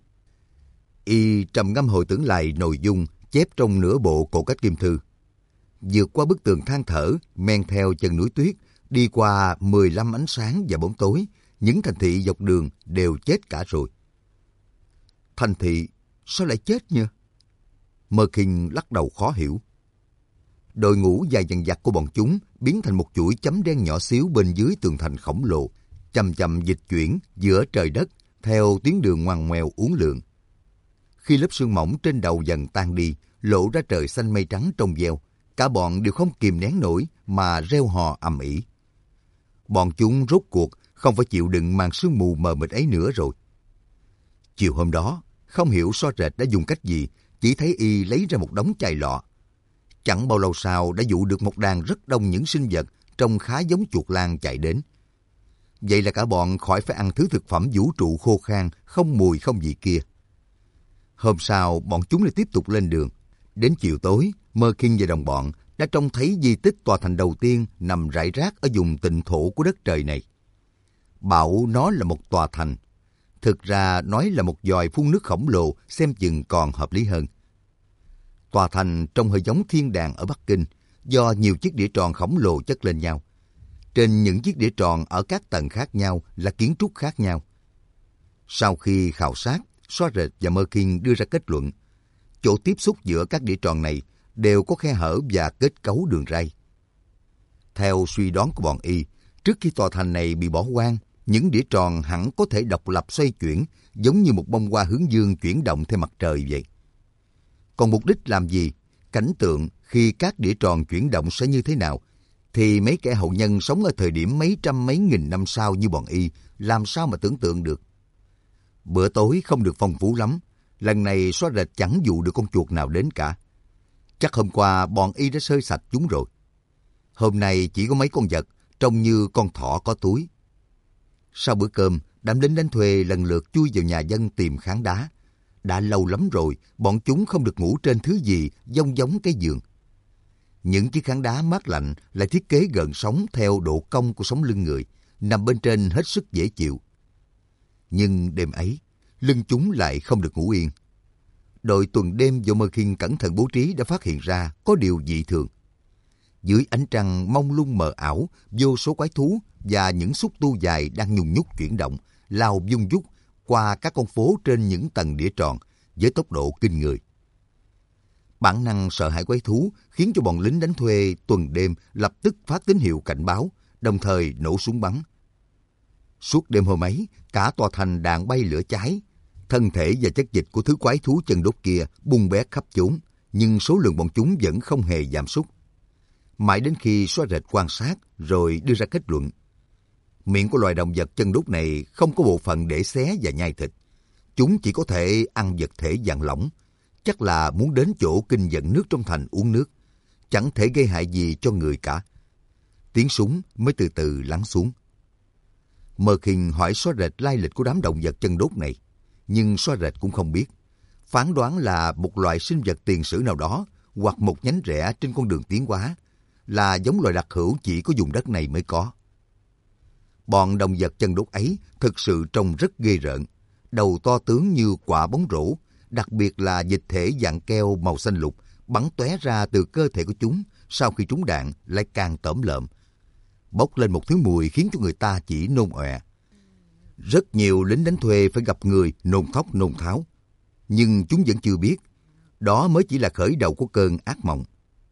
Speaker 1: Y trầm ngâm hồi tưởng lại nội dung chép trong nửa bộ cổ cách kim thư. Vượt qua bức tường than thở, men theo chân núi tuyết, đi qua 15 ánh sáng và bóng tối, những thành thị dọc đường đều chết cả rồi. Thành thị sao lại chết nhỉ? Mơ Khiên lắc đầu khó hiểu. đội ngũ dài dằng dặc của bọn chúng biến thành một chuỗi chấm đen nhỏ xíu bên dưới tường thành khổng lồ, chậm chậm dịch chuyển giữa trời đất theo tuyến đường ngoằn ngoèo uốn lượn. Khi lớp sương mỏng trên đầu dần tan đi, lộ ra trời xanh mây trắng trong veo, cả bọn đều không kìm nén nổi mà reo hò ầm ĩ. Bọn chúng rốt cuộc không phải chịu đựng màn sương mù mờ mịt ấy nữa rồi. Chiều hôm đó, không hiểu So Rệt đã dùng cách gì, chỉ thấy y lấy ra một đống chai lọ. Chẳng bao lâu sau đã dụ được một đàn rất đông những sinh vật trông khá giống chuột lang chạy đến. Vậy là cả bọn khỏi phải ăn thứ thực phẩm vũ trụ khô khan, không mùi không vị kia. Hôm sau, bọn chúng lại tiếp tục lên đường. Đến chiều tối, Merkin và đồng bọn đã trông thấy di tích tòa thành đầu tiên nằm rải rác ở vùng tịnh thổ của đất trời này. Bảo nó là một tòa thành. Thực ra nói là một giòi phun nước khổng lồ xem chừng còn hợp lý hơn. Tòa thành trông hơi giống thiên đàng ở Bắc Kinh do nhiều chiếc đĩa tròn khổng lồ chất lên nhau. Trên những chiếc đĩa tròn ở các tầng khác nhau là kiến trúc khác nhau. Sau khi khảo sát, So Rệt và Merkin đưa ra kết luận, chỗ tiếp xúc giữa các đĩa tròn này đều có khe hở và kết cấu đường ray. Theo suy đoán của bọn y, trước khi tòa thành này bị bỏ hoang, những đĩa tròn hẳn có thể độc lập xoay chuyển, giống như một bông hoa hướng dương chuyển động theo mặt trời vậy. Còn mục đích làm gì, cảnh tượng khi các đĩa tròn chuyển động sẽ như thế nào, thì mấy kẻ hậu nhân sống ở thời điểm mấy trăm mấy nghìn năm sau như bọn y làm sao mà tưởng tượng được. Bữa tối không được phong phú lắm, lần này So Rệt chẳng dụ được con chuột nào đến cả. Chắc hôm qua bọn y đã xơi sạch chúng rồi. Hôm nay chỉ có mấy con vật, trông như con thỏ có túi. Sau bữa cơm, đám lính đánh thuê lần lượt chui vào nhà dân tìm khán đá. Đã lâu lắm rồi, bọn chúng không được ngủ trên thứ gì giống cái giường. Những chiếc khán đá mát lạnh lại thiết kế gợn sóng theo độ cong của sống lưng người, nằm bên trên hết sức dễ chịu. Nhưng đêm ấy, lưng chúng lại không được ngủ yên. Đội tuần đêm do Merkin cẩn thận bố trí đã phát hiện ra có điều dị thường. Dưới ánh trăng mông lung mờ ảo, vô số quái thú và những xúc tu dài đang nhùng nhúc chuyển động, lao vung vút qua các con phố trên những tầng đĩa tròn với tốc độ kinh người. Bản năng sợ hãi quái thú khiến cho bọn lính đánh thuê tuần đêm lập tức phát tín hiệu cảnh báo, đồng thời nổ súng bắn. Suốt đêm hôm ấy, cả tòa thành đạn bay lửa cháy. Thân thể và chất dịch của thứ quái thú chân đốt kia bung bét khắp chốn, nhưng số lượng bọn chúng vẫn không hề giảm sút. Mãi đến khi So Rệt quan sát rồi đưa ra kết luận. Miệng của loài động vật chân đốt này không có bộ phận để xé và nhai thịt. Chúng chỉ có thể ăn vật thể dạng lỏng. Chắc là muốn đến chỗ kinh dẫn nước trong thành uống nước. Chẳng thể gây hại gì cho người cả. Tiếng súng mới từ từ lắng xuống. Merkin hỏi So Rệt lai lịch của đám động vật chân đốt này. Nhưng So Rệt cũng không biết. Phán đoán là một loại sinh vật tiền sử nào đó hoặc một nhánh rẽ trên con đường tiến hóa, là giống loài đặc hữu chỉ có vùng đất này mới có. Bọn động vật chân đốt ấy thực sự trông rất ghê rợn. Đầu to tướng như quả bóng rổ, đặc biệt là dịch thể dạng keo màu xanh lục bắn tóe ra từ cơ thể của chúng sau khi trúng đạn lại càng tởm lợm. Bốc lên một thứ mùi khiến cho người ta chỉ nôn ọe. Rất nhiều lính đánh thuê phải gặp người nôn thốc nôn tháo. Nhưng chúng vẫn chưa biết, đó mới chỉ là khởi đầu của cơn ác mộng.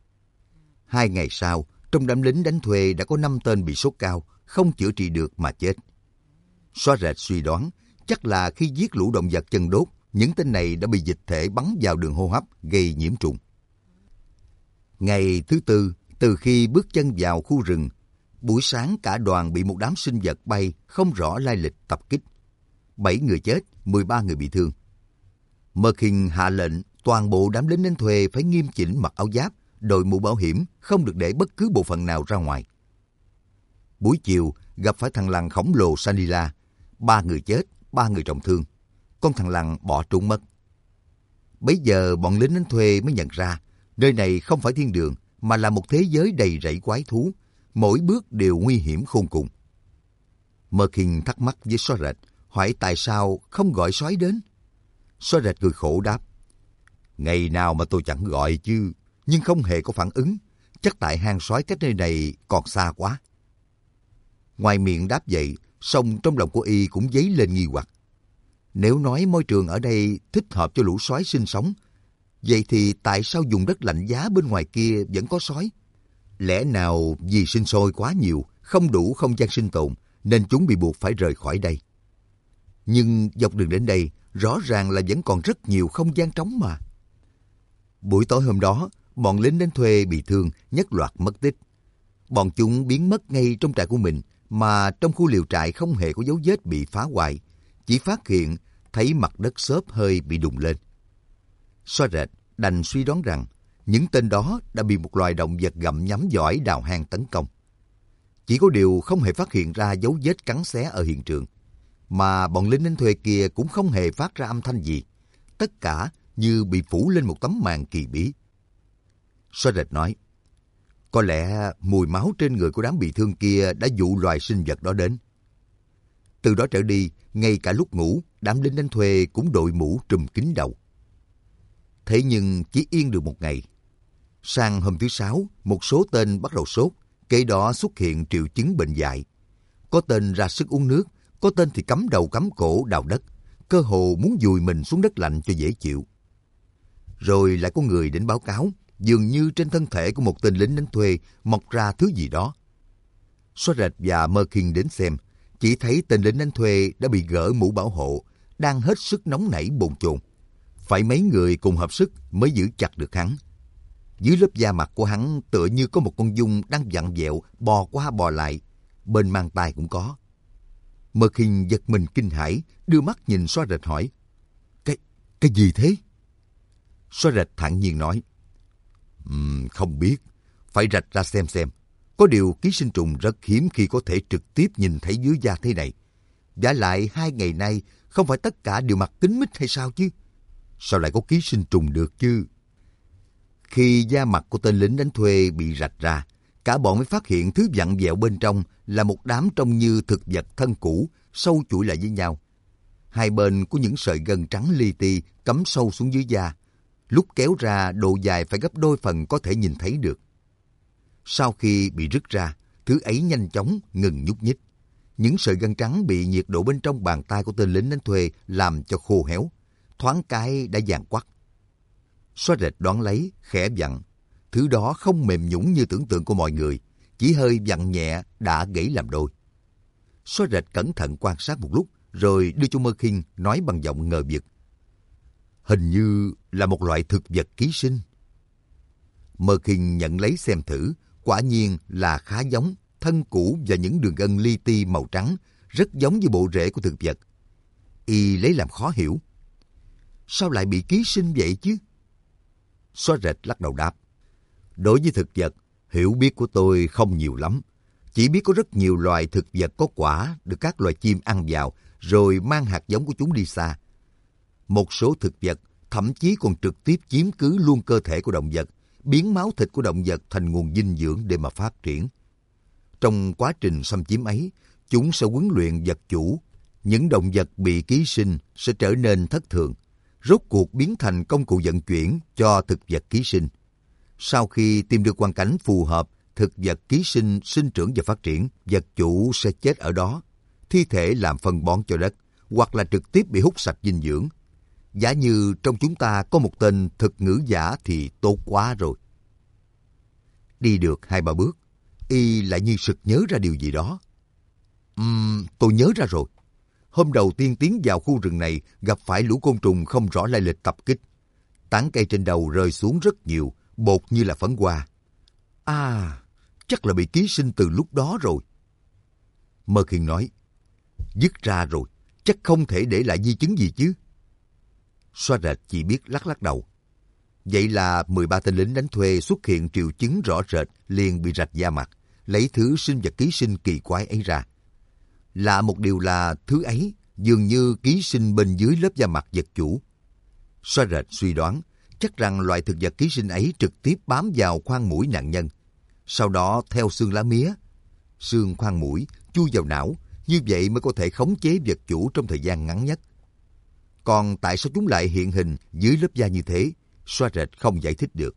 Speaker 1: 2 ngày sau, trong đám lính đánh thuê đã có 5 tên bị sốt cao, không chữa trị được mà chết. So Rệt suy đoán, chắc là khi giết lũ động vật chân đốt, những tên này đã bị dịch thể bắn vào đường hô hấp gây nhiễm trùng. Ngày thứ tư, từ khi bước chân vào khu rừng, buổi sáng cả đoàn bị một đám sinh vật bay không rõ lai lịch tập kích. 7 người chết, 13 người bị thương. Merkin hạ lệnh toàn bộ đám lính đánh thuê phải nghiêm chỉnh mặc áo giáp, đội mũ bảo hiểm, không được để bất cứ bộ phận nào ra ngoài. Buổi chiều, gặp phải thằng lằn khổng lồ Sanila. 3 người chết, 3 người trọng thương. Con thằng lằn bỏ trốn mất. Bấy giờ bọn lính đánh thuê mới nhận ra, nơi này không phải thiên đường, mà là một thế giới đầy rẫy quái thú. Mỗi bước đều nguy hiểm khôn cùng. Merkin thắc mắc với So Rệt, hỏi tại sao không gọi sói đến. So Rệt cười khổ đáp, ngày nào mà tôi chẳng gọi chứ, nhưng không hề có phản ứng. Chắc tại hang sói cách nơi này còn xa quá. Ngoài miệng đáp vậy, song trong lòng của y cũng dấy lên nghi hoặc. Nếu nói môi trường ở đây thích hợp cho lũ sói sinh sống, Vậy thì tại sao vùng đất lạnh giá bên ngoài kia vẫn có sói? Lẽ nào vì sinh sôi quá nhiều, không đủ không gian sinh tồn, nên chúng bị buộc phải rời khỏi đây? Nhưng dọc đường đến đây, rõ ràng là vẫn còn rất nhiều không gian trống mà. Buổi tối hôm đó, bọn lính đến thuê bị thương, nhất loạt mất tích. Bọn chúng biến mất ngay trong trại của mình, mà trong khu liều trại không hề có dấu vết bị phá hoại, chỉ phát hiện thấy mặt đất xốp hơi bị đùng lên. Xoa rệt đành suy đoán rằng những tên đó đã bị một loài động vật gặm nhấm giỏi đào hang tấn công. Chỉ có điều không hề phát hiện ra dấu vết cắn xé ở hiện trường, mà bọn lính đánh thuê kia cũng không hề phát ra âm thanh gì. Tất cả như bị phủ lên một tấm màn kỳ bí. Xoa rệt nói, có lẽ mùi máu trên người của đám bị thương kia đã dụ loài sinh vật đó đến. Từ đó trở đi, ngay cả lúc ngủ, đám lính đánh thuê cũng đội mũ trùm kín đầu. Thế nhưng chỉ yên được một ngày. Sang hôm thứ 6, một số tên bắt đầu sốt, kế đó xuất hiện triệu chứng bệnh dại. Có tên ra sức uống nước, có tên thì cắm đầu cắm cổ đào đất, cơ hồ muốn vùi mình xuống đất lạnh cho dễ chịu. Rồi lại có người đến báo cáo, dường như trên thân thể của một tên lính đánh thuê mọc ra thứ gì đó. Xoa rệt và Mơ Kinh đến xem, chỉ thấy tên lính đánh thuê đã bị gỡ mũ bảo hộ, đang hết sức nóng nảy bồn chồn. Phải mấy người cùng hợp sức mới giữ chặt được hắn. Dưới lớp da mặt của hắn tựa như có một con giun đang vặn vẹo, bò qua bò lại, bên mang tai cũng có. Mơ Kinh giật mình kinh hãi, đưa mắt nhìn Xoa rệt hỏi, Cái gì thế? Xoa rệt thản nhiên nói, không biết, phải rạch ra xem. Có điều ký sinh trùng rất hiếm khi có thể trực tiếp nhìn thấy dưới da thế này. Vả lại 2 ngày nay không phải tất cả đều mặc kính mít hay sao chứ? Sao lại có ký sinh trùng được chứ? Khi da mặt của tên lính đánh thuê bị rạch ra, cả bọn mới phát hiện thứ vặn vẹo bên trong là một đám trông như thực vật thân cũ, sâu chuỗi lại với nhau. Hai bên có những sợi gân trắng li ti cắm sâu xuống dưới da. Lúc kéo ra, độ dài phải gấp đôi phần có thể nhìn thấy được. Sau khi bị rứt ra, thứ ấy nhanh chóng ngừng nhúc nhích. Những sợi gân trắng bị nhiệt độ bên trong bàn tay của tên lính đánh thuê làm cho khô héo, thoáng cái đã vàng quắt. Xoa rệt đoán lấy, khẽ vặn. Thứ đó không mềm nhũn như tưởng tượng của mọi người, chỉ hơi vặn nhẹ đã gãy làm đôi. Xoa rệt cẩn thận quan sát một lúc, rồi đưa cho Mơ Kinh nói bằng giọng ngờ vực, hình như là một loại thực vật ký sinh. Mơ Kinh nhận lấy xem thử, quả nhiên là khá giống, thân cũ và những đường gân li ti màu trắng, rất giống với bộ rễ của thực vật. Y lấy làm khó hiểu. Sao lại bị ký sinh vậy chứ? Xoa rệt lắc đầu đáp, đối với thực vật, hiểu biết của tôi không nhiều lắm. Chỉ biết có rất nhiều loài thực vật có quả được các loài chim ăn vào, rồi mang hạt giống của chúng đi xa. Một số thực vật thậm chí còn trực tiếp chiếm cứ luôn cơ thể của động vật, biến máu thịt của động vật thành nguồn dinh dưỡng để mà phát triển. Trong quá trình xâm chiếm ấy, chúng sẽ huấn luyện vật chủ. Những động vật bị ký sinh sẽ trở nên thất thường, rốt cuộc biến thành công cụ vận chuyển cho thực vật ký sinh. Sau khi tìm được hoàn cảnh phù hợp, thực vật ký sinh sinh trưởng và phát triển, vật chủ sẽ chết ở đó, thi thể làm phân bón cho đất, hoặc là trực tiếp bị hút sạch dinh dưỡng. Giả như trong chúng ta có một tên thực ngữ giả thì tốt quá rồi. Đi được 2-3 bước, y lại như sực nhớ ra điều gì đó. Tôi nhớ ra rồi. Hôm đầu tiên tiến vào khu rừng này, gặp phải lũ côn trùng không rõ lai lịch tập kích. Tán cây trên đầu rơi xuống rất nhiều, bột như là phấn hoa. Chắc là bị ký sinh từ lúc đó rồi. Mơ Kinh nói, dứt ra rồi, chắc không thể để lại di chứng gì chứ. Xoa rệt chỉ biết lắc lắc đầu. Vậy là 13 tên lính đánh thuê xuất hiện triệu chứng rõ rệt liền bị rạch da mặt, lấy thứ sinh vật ký sinh kỳ quái ấy ra. Lạ một điều là thứ ấy dường như ký sinh bên dưới lớp da mặt vật chủ. Xoa rệt suy đoán chắc rằng loại thực vật ký sinh ấy trực tiếp bám vào khoang mũi nạn nhân, sau đó theo xương lá mía, xương khoang mũi chui vào não, như vậy mới có thể khống chế vật chủ trong thời gian ngắn nhất. Còn tại sao chúng lại hiện hình dưới lớp da như thế, Xoa rệt không giải thích được.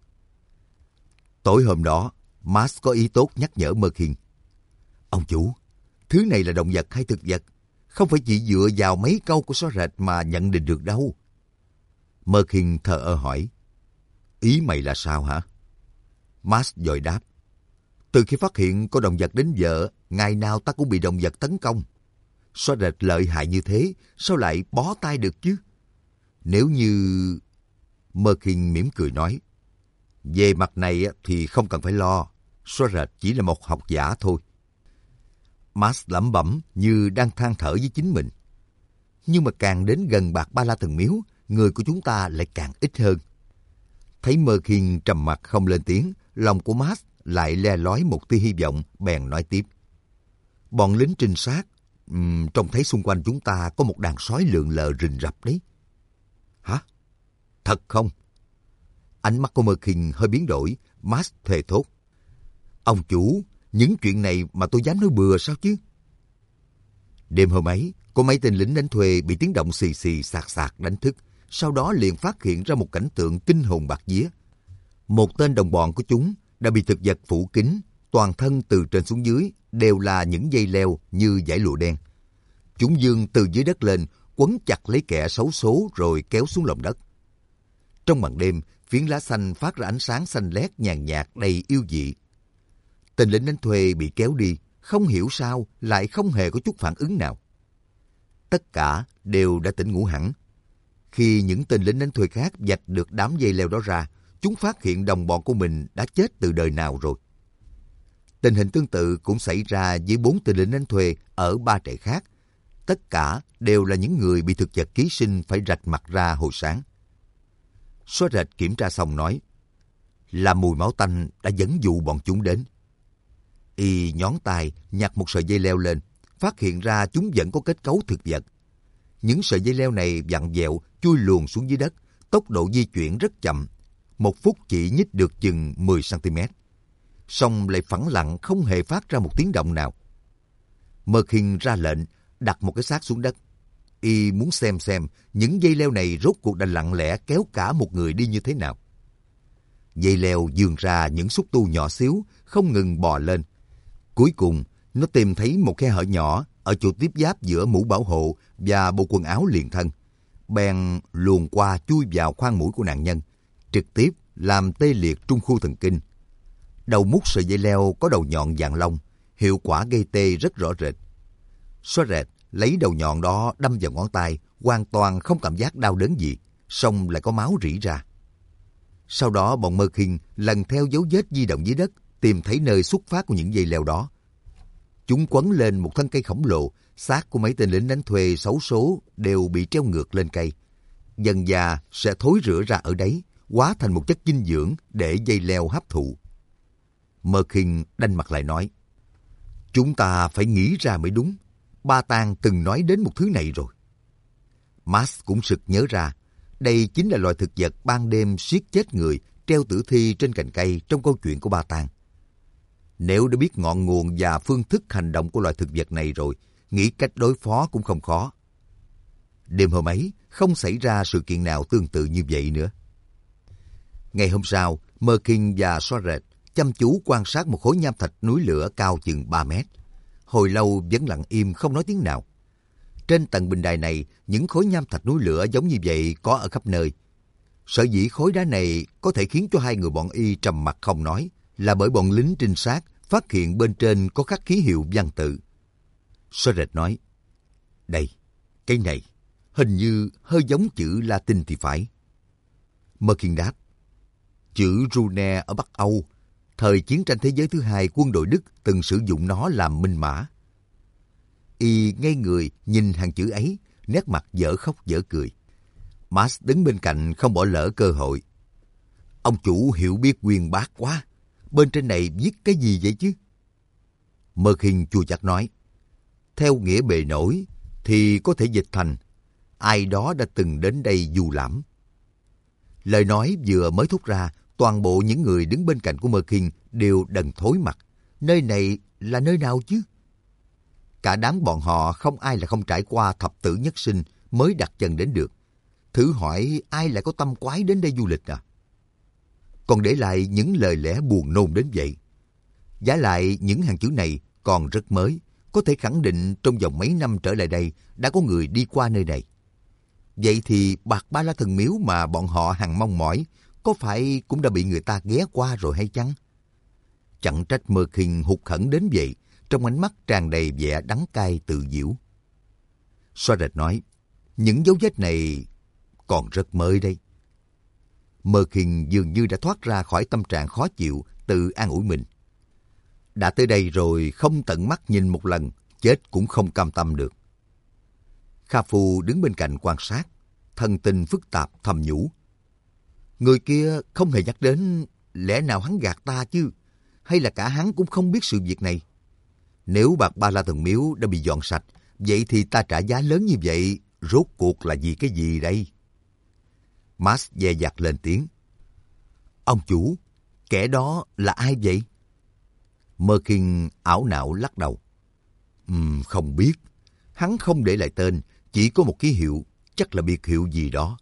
Speaker 1: Tối hôm đó, Max có ý tốt nhắc nhở Mơ Kinh. Ông chủ, thứ này là động vật hay thực vật? Không phải chỉ dựa vào mấy câu của Xoa rệt mà nhận định được đâu. Mơ Kinh thờ ơ hỏi. Ý mày là sao hả? Max vội đáp. Từ khi phát hiện có động vật đến giờ, ngày nào ta cũng bị động vật tấn công. Xóa rệt lợi hại như thế, sao lại bó tay được chứ? Nếu như... Merkin mỉm cười nói. Về mặt này thì không cần phải lo. Xóa rệt chỉ là một học giả thôi. Max lẩm bẩm như đang than thở với chính mình. Nhưng mà càng đến gần Bạc Ba La Thần Miếu, người của chúng ta lại càng ít hơn. Thấy Merkin trầm mặc không lên tiếng, lòng của Max lại le lói một tia hy vọng, bèn nói tiếp. Bọn lính trinh sát, trông thấy xung quanh chúng ta có một đàn sói lượn lờ rình rập đấy. Hả? Thật không? Ánh mắt của Merkin hơi biến đổi, Max thề thốt. Ông chủ, những chuyện này mà tôi dám nói bừa sao chứ? Đêm hôm ấy, có mấy tên lính đánh thuê bị tiếng động xì xì sạc sạc đánh thức, sau đó liền phát hiện ra một cảnh tượng kinh hồn bạt vía. Một tên đồng bọn của chúng đã bị thực vật phủ kín, toàn thân từ trên xuống dưới đều là những dây leo như dải lụa đen. Chúng giương từ dưới đất lên, quấn chặt lấy kẻ xấu số rồi kéo xuống lòng đất. Trong màn đêm, phiến lá xanh phát ra ánh sáng xanh lét nhàn nhạt đầy yêu dị. Tên lính đánh thuê bị kéo đi, không hiểu sao lại không hề có chút phản ứng nào. Tất cả đều đã tỉnh ngủ hẳn. Khi những tên lính đánh thuê khác vạch được đám dây leo đó ra, chúng phát hiện đồng bọn của mình đã chết từ đời nào rồi. Tình hình tương tự cũng xảy ra với 4 tên lính đánh thuê ở 3 trại khác. Tất cả đều là những người bị thực vật ký sinh phải rạch mặt ra hồi sáng. Xóa rệt kiểm tra xong nói, là mùi máu tanh đã dẫn dụ bọn chúng đến. Y nhón tay nhặt một sợi dây leo lên, phát hiện ra chúng vẫn có kết cấu thực vật. Những sợi dây leo này vặn vẹo chui luồn xuống dưới đất, tốc độ di chuyển rất chậm. 1 phút chỉ nhích được chừng 10 cm. Song lại phẳng lặng không hề phát ra một tiếng động nào. Merkin ra lệnh đặt một cái xác xuống đất. Y muốn xem những dây leo này rốt cuộc đã lặng lẽ kéo cả một người đi như thế nào. Dây leo vươn ra những xúc tu nhỏ xíu, không ngừng bò lên. Cuối cùng, nó tìm thấy một khe hở nhỏ ở chỗ tiếp giáp giữa mũ bảo hộ và bộ quần áo liền thân. Bèn luồn qua chui vào khoang mũi của nạn nhân, trực tiếp làm tê liệt trung khu thần kinh. Đầu mút sợi dây leo có đầu nhọn dạng lông, hiệu quả gây tê rất rõ rệt. Xóa rệt lấy đầu nhọn đó đâm vào ngón tay, hoàn toàn không cảm giác đau đớn gì, song lại có máu rỉ ra. Sau đó bọn Merkin lần theo dấu vết di động dưới đất, tìm thấy nơi xuất phát của những dây leo đó. Chúng quấn lên một thân cây khổng lồ, xác của mấy tên lính đánh thuê xấu số đều bị treo ngược lên cây. Dần dà sẽ thối rữa ra ở đấy, hóa thành một chất dinh dưỡng để dây leo hấp thụ. Merkin đanh mặt lại nói, chúng ta phải nghĩ ra mới đúng. Ba Tang từng nói đến một thứ này rồi. Max cũng sực nhớ ra, đây chính là loài thực vật ban đêm siết chết người, treo tử thi trên cành cây trong câu chuyện của Ba Tang. Nếu đã biết ngọn nguồn và phương thức hành động của loài thực vật này rồi, nghĩ cách đối phó cũng không khó. Đêm hôm ấy, không xảy ra sự kiện nào tương tự như vậy nữa. Ngày hôm sau, Merkin và Xóa rệt chăm chú quan sát một khối nham thạch núi lửa cao chừng 3 mét. Hồi lâu vẫn lặng im không nói tiếng nào. Trên tầng bình đài này, những khối nham thạch núi lửa giống như vậy có ở khắp nơi. Sở dĩ khối đá này có thể khiến cho hai người bọn Y trầm mặc không nói là bởi bọn lính trinh sát phát hiện bên trên có khắc ký hiệu văn tự. Xóa rệt nói, đây, cái này, hình như hơi giống chữ Latin thì phải. Merkin đáp, chữ Rune ở Bắc Âu, thời chiến tranh thế giới thứ hai quân đội Đức từng sử dụng nó làm minh mã. Y ngây người nhìn hàng chữ ấy, nét mặt dở khóc dở cười. Max đứng bên cạnh không bỏ lỡ cơ hội. Ông chủ hiểu biết uyên bác quá, bên trên này viết cái gì vậy chứ? Merkin chua chát nói, theo nghĩa bề nổi thì có thể dịch thành ai đó đã từng đến đây du lãm. Lời nói vừa mới thốt ra, toàn bộ những người đứng bên cạnh của Merkin đều đần thối mặt. Nơi này là nơi nào chứ? Cả đám bọn họ không ai là không trải qua thập tử nhất sinh mới đặt chân đến được. Thử hỏi ai lại có tâm quái đến đây du lịch à? Còn để lại những lời lẽ buồn nôn đến vậy. Vả lại những hàng chữ này còn rất mới, có thể khẳng định trong vòng mấy năm trở lại đây đã có người đi qua nơi này. Vậy thì Bạc Ba La Thần Miếu mà bọn họ hằng mong mỏi có phải cũng đã bị người ta ghé qua rồi hay chăng? Chẳng trách Mơ Khiên hụt hẫng đến vậy, trong ánh mắt tràn đầy vẻ đắng cay tự giễu. Xoa rệt nói, những dấu vết này còn rất mới đây. Mơ Khiên dường như đã thoát ra khỏi tâm trạng khó chịu, tự an ủi mình. Đã tới đây rồi, không tận mắt nhìn một lần, chết cũng không cam tâm được. Kha Phu đứng bên cạnh quan sát, thần tình phức tạp thầm nhủ. Người kia không hề nhắc đến, lẽ nào hắn gạt ta chứ? Hay là cả hắn cũng không biết sự việc này? Nếu bạc Ba La Thần Miếu đã bị dọn sạch, vậy thì ta trả giá lớn như vậy, rốt cuộc là vì cái gì đây? Max dè dặt lên tiếng. Ông chủ, kẻ đó là ai vậy? Mơ Khiên ảo não lắc đầu. Không biết. Hắn không để lại tên, chỉ có một ký hiệu, chắc là biệt hiệu gì đó.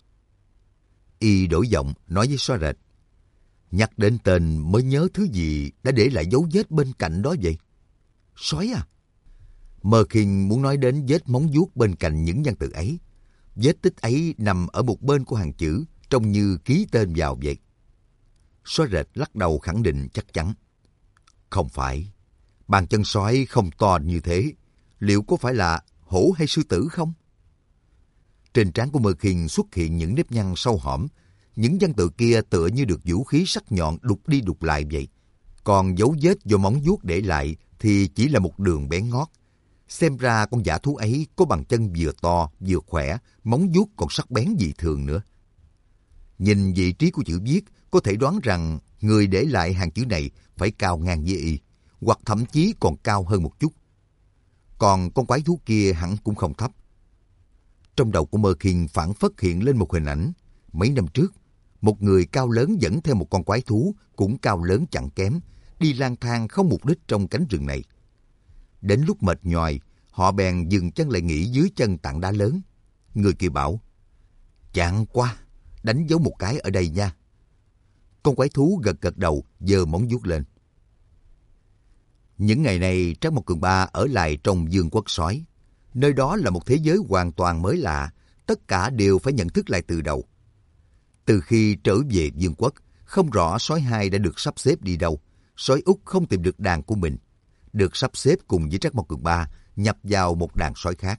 Speaker 1: Y đổi giọng nói với Xóa Rệt. Nhắc đến tên mới nhớ thứ gì đã để lại dấu vết bên cạnh đó vậy? Sói à? Mơ Khiên muốn nói đến vết móng vuốt bên cạnh những văn tự ấy. Vết tích ấy nằm ở một bên của hàng chữ, trông như ký tên vào vậy. Xóa Rệt lắc đầu khẳng định chắc chắn. Không phải. Bàn chân sói không to như thế. Liệu có phải là hổ hay sư tử không? Trên trán của Mơ Khiên xuất hiện những nếp nhăn sâu hõm. Những văn tự kia tựa như được vũ khí sắc nhọn đục đi đục lại vậy. Còn dấu vết do móng vuốt để lại thì chỉ là một đường bén ngót. Xem ra con dã thú ấy có bàn chân vừa to vừa khỏe, móng vuốt còn sắc bén dị thường nữa. Nhìn vị trí của chữ viết, có thể đoán rằng người để lại hàng chữ này phải cao ngang với y, hoặc thậm chí còn cao hơn một chút. Còn con quái thú kia hẳn cũng không thấp. Trong đầu của Mơ Khiên phảng phất hiện lên một hình ảnh. Mấy năm trước, một người cao lớn dẫn theo một con quái thú cũng cao lớn chẳng kém, đi lang thang không mục đích trong cánh rừng này. Đến lúc mệt nhoài, họ bèn dừng chân lại nghỉ dưới chân tảng đá lớn. Người kia bảo, chán quá, đánh dấu một cái ở đây nha. Con quái thú gật gật đầu, giơ móng vuốt lên. Những ngày này, Trác Mộc Cường Ba ở lại trong vương quốc sói. Nơi đó là một thế giới hoàn toàn mới lạ, tất cả đều phải nhận thức lại từ đầu. Từ khi trở về vương quốc, không rõ sói hai đã được sắp xếp đi đâu. Sói Úc không tìm được đàn của mình, được sắp xếp cùng với Trác Mộc Cường Ba nhập vào một đàn sói khác.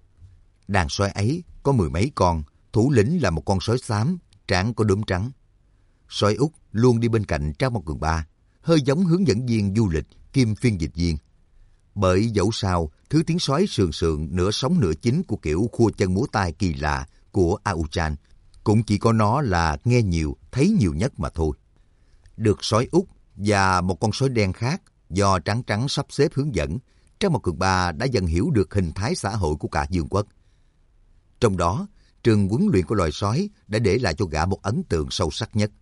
Speaker 1: Đàn sói ấy có mười mấy con, thủ lĩnh là một con sói xám, trán có đốm trắng. Sói Úc luôn đi bên cạnh Trác Mộc Cường Ba, hơi giống hướng dẫn viên du lịch kiêm phiên dịch viên. Bởi dẫu sao, thứ tiếng sói sườn sườn nửa sống nửa chính của kiểu khua chân múa tay kỳ lạ của Au-chan cũng chỉ có nó là nghe nhiều, thấy nhiều nhất mà thôi. Được sói Úc và một con sói đen khác do Trắng Trắng sắp xếp hướng dẫn, Trác Mộc Cường Ba đã dần hiểu được hình thái xã hội của cả vương quốc. Trong đó, trường huấn luyện của loài sói đã để lại cho gã một ấn tượng sâu sắc nhất.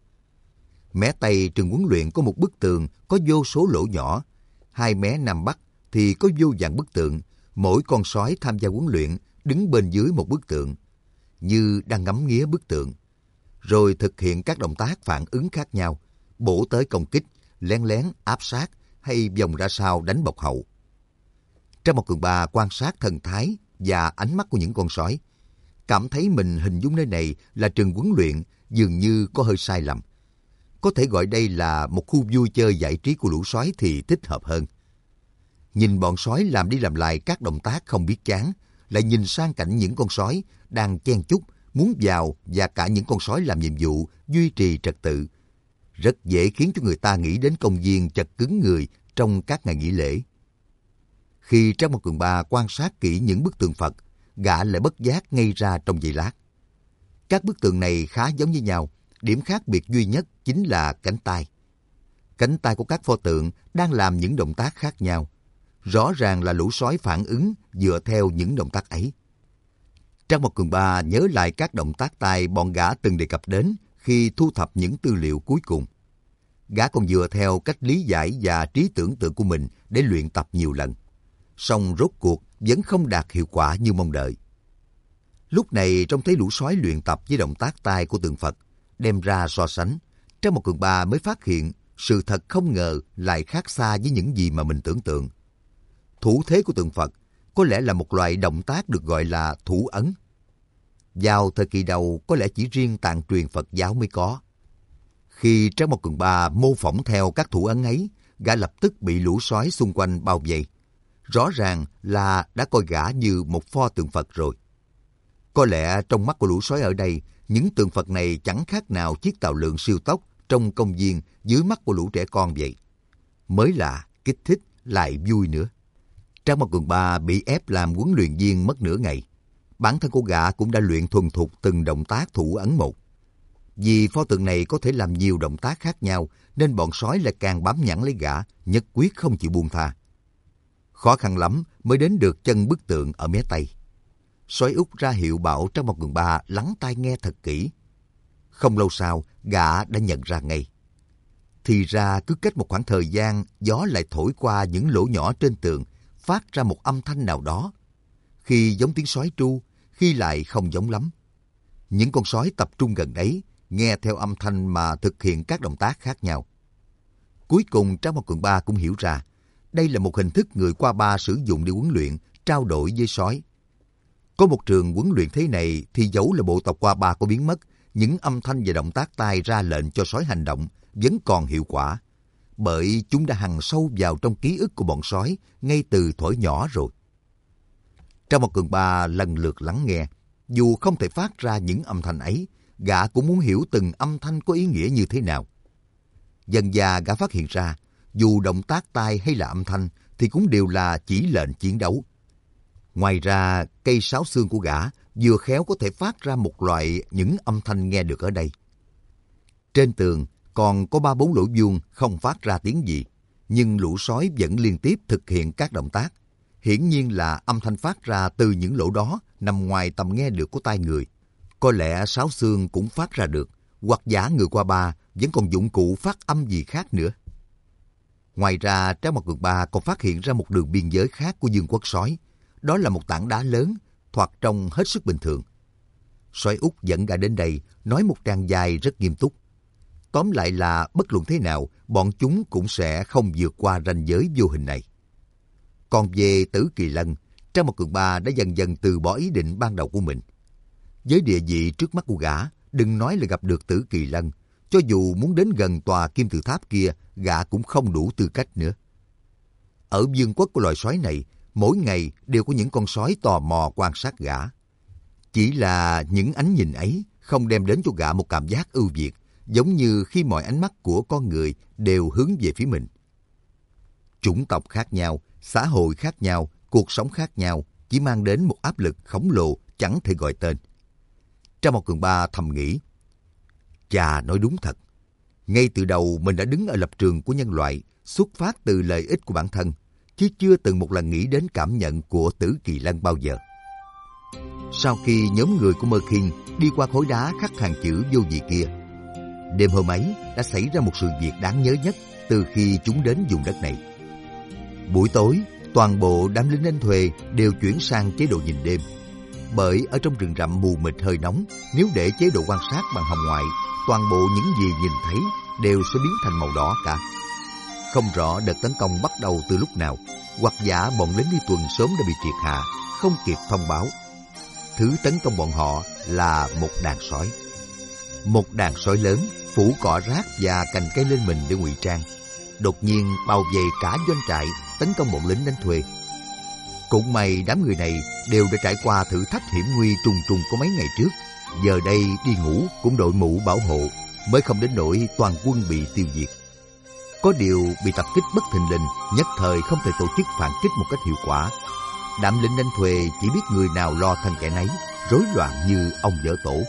Speaker 1: Mé Tây trường huấn luyện có một bức tường có vô số lỗ nhỏ, hai mé Nam Bắc thì có vô vàn bức tượng, mỗi con sói tham gia huấn luyện đứng bên dưới một bức tượng, như đang ngắm nghía bức tượng, rồi thực hiện các động tác phản ứng khác nhau, bổ tới công kích, lén lén áp sát hay vòng ra sau đánh bọc hậu. Trác Mộc Cường Ba quan sát thần thái và ánh mắt của những con sói, cảm thấy mình hình dung nơi này là trường huấn luyện dường như có hơi sai lầm. Có thể gọi đây là một khu vui chơi giải trí của lũ sói thì thích hợp hơn. Nhìn bọn sói làm đi làm lại các động tác không biết chán, lại nhìn sang cảnh những con sói đang chen chúc muốn vào và cả những con sói làm nhiệm vụ duy trì trật tự, rất dễ khiến cho người ta nghĩ đến công viên chật cứng người trong các ngày nghỉ lễ. Khi Trác Mộc Cường Ba quan sát kỹ những bức tượng Phật, gã lại bất giác ngây ra trong giây lát. Các bức tượng này khá giống như nhau, điểm khác biệt duy nhất chính là cánh tay. Cánh tay của các pho tượng đang làm những động tác khác nhau. Rõ ràng là lũ sói phản ứng dựa theo những động tác ấy. Trác Mộc Cường Ba nhớ lại các động tác tay bọn gã từng đề cập đến khi thu thập những tư liệu cuối cùng. Gã còn dựa theo cách lý giải và trí tưởng tượng của mình để luyện tập nhiều lần. Song rốt cuộc vẫn không đạt hiệu quả như mong đợi. Lúc này trông thấy lũ sói luyện tập với động tác tay của tượng Phật, đem ra so sánh, Trác Mộc Cường Ba mới phát hiện sự thật không ngờ lại khác xa với những gì mà mình tưởng tượng. Thủ thế của tượng Phật có lẽ là một loại động tác được gọi là thủ ấn. Vào thời kỳ đầu có lẽ chỉ riêng tạng truyền Phật giáo mới có. Khi Tráng Mao Cường Ba mô phỏng theo các thủ ấn ấy, gã lập tức bị lũ sói xung quanh bao vây. Rõ ràng là đã coi gã như một pho tượng Phật rồi. Có lẽ trong mắt của lũ sói ở đây, những tượng Phật này chẳng khác nào chiếc tàu lượn siêu tốc trong công viên dưới mắt của lũ trẻ con vậy. Mới lạ, kích thích, lại vui nữa. Tráng Mao Cường Ba bị ép làm huấn luyện viên mất nửa ngày. Bản thân của gã cũng đã luyện thuần thục từng động tác thủ ấn một. Vì pho tượng này có thể làm nhiều động tác khác nhau, nên bọn sói lại càng bám nhẵn lấy gã, nhất quyết không chịu buông tha. Khó khăn lắm mới đến được chân bức tượng ở mé Tây. Sói Út ra hiệu bảo Tráng Mao Cường Ba lắng tai nghe thật kỹ. Không lâu sau, gã đã nhận ra ngay. Thì ra cứ cách một khoảng thời gian, gió lại thổi qua những lỗ nhỏ trên tường, phát ra một âm thanh nào đó. Khi giống tiếng sói tru, khi lại không giống lắm. Những con sói tập trung gần đấy, nghe theo âm thanh mà thực hiện các động tác khác nhau. Cuối cùng Tráng Mao Cường Ba cũng hiểu ra, đây là một hình thức người Qua Ba sử dụng để huấn luyện, trao đổi với sói. Có một trường huấn luyện thế này thì dẫu là bộ tộc Qua Ba có biến mất, những âm thanh và động tác tai ra lệnh cho sói hành động vẫn còn hiệu quả, bởi chúng đã hằn sâu vào trong ký ức của bọn sói ngay từ thuở nhỏ rồi. Tráng Mao Cường Ba lần lượt lắng nghe, dù không thể phát ra những âm thanh ấy, gã cũng muốn hiểu từng âm thanh có ý nghĩa như thế nào. Dần dà gã phát hiện ra, dù động tác tai hay là âm thanh thì cũng đều là chỉ lệnh chiến đấu. Ngoài ra, cây sáo xương của gã vừa khéo có thể phát ra một loại những âm thanh nghe được ở đây. Trên tường còn có 3-4 lỗ vuông không phát ra tiếng gì, nhưng lũ sói vẫn liên tiếp thực hiện các động tác. Hiển nhiên là âm thanh phát ra từ những lỗ đó nằm ngoài tầm nghe được của tai người. Có lẽ sáo xương cũng phát ra được, hoặc giả người Qua Ba vẫn còn dụng cụ phát âm gì khác nữa. Ngoài ra, Tráng Mao Cường Ba còn phát hiện ra một đường biên giới khác của vương quốc sói. Đó là một tảng đá lớn, thoạt trông hết sức bình thường. Sói Út dẫn gã đến đây, nói một tràng dài rất nghiêm túc. Tóm lại là bất luận thế nào, bọn chúng cũng sẽ không vượt qua ranh giới vô hình này. Còn về Tử Kỳ Lân, Tráng Mao Cường Ba đã dần dần từ bỏ ý định ban đầu của mình. Với địa vị trước mắt của gã, đừng nói là gặp được Tử Kỳ Lân, cho dù muốn đến gần tòa kim tự tháp kia, gã cũng không đủ tư cách nữa. Ở vương quốc của loài sói này, mỗi ngày đều có những con sói tò mò quan sát gã. Chỉ là những ánh nhìn ấy không đem đến cho gã một cảm giác ưu việt, giống như khi mọi ánh mắt của con người đều hướng về phía mình. Chủng tộc khác nhau, xã hội khác nhau, cuộc sống khác nhau, chỉ mang đến một áp lực khổng lồ chẳng thể gọi tên. Tráng Mao Cường Ba thầm nghĩ, chà nói đúng thật. Ngay từ đầu mình đã đứng ở lập trường của nhân loại, xuất phát từ lợi ích của bản thân, chứ chưa từng một lần nghĩ đến cảm nhận của Tử Kỳ Lân bao giờ. Sau khi nhóm người của Mơ Khiên đi qua khối đá khắc hàng chữ vô vị kia, đêm hôm ấy đã xảy ra một sự việc đáng nhớ nhất từ khi chúng đến vùng đất này. Buổi tối, toàn bộ đám lính đánh thuê đều chuyển sang chế độ nhìn đêm. Bởi ở trong rừng rậm mù mịt hơi nóng, nếu để chế độ quan sát bằng hồng ngoại, toàn bộ những gì nhìn thấy đều sẽ biến thành màu đỏ cả. Không rõ đợt tấn công bắt đầu từ lúc nào, hoặc giả bọn lính đi tuần sớm đã bị triệt hạ, không kịp thông báo. Thứ tấn công bọn họ là một đàn sói. Một đàn sói lớn, phủ cỏ rác và cành cây lên mình để ngụy trang. Đột nhiên bao vây cả doanh trại, tấn công bọn lính đánh thuê. Cũng may đám người này đều đã trải qua thử thách hiểm nguy trùng trùng có mấy ngày trước. Giờ đây đi ngủ cũng đội mũ bảo hộ, mới không đến nỗi toàn quân bị tiêu diệt. Có điều bị tập kích bất thình lình, nhất thời không thể tổ chức phản kích một cách hiệu quả. Đám lính đánh thuê chỉ biết người nào lo thân kẻ nấy, rối loạn như ông vỡ tổ.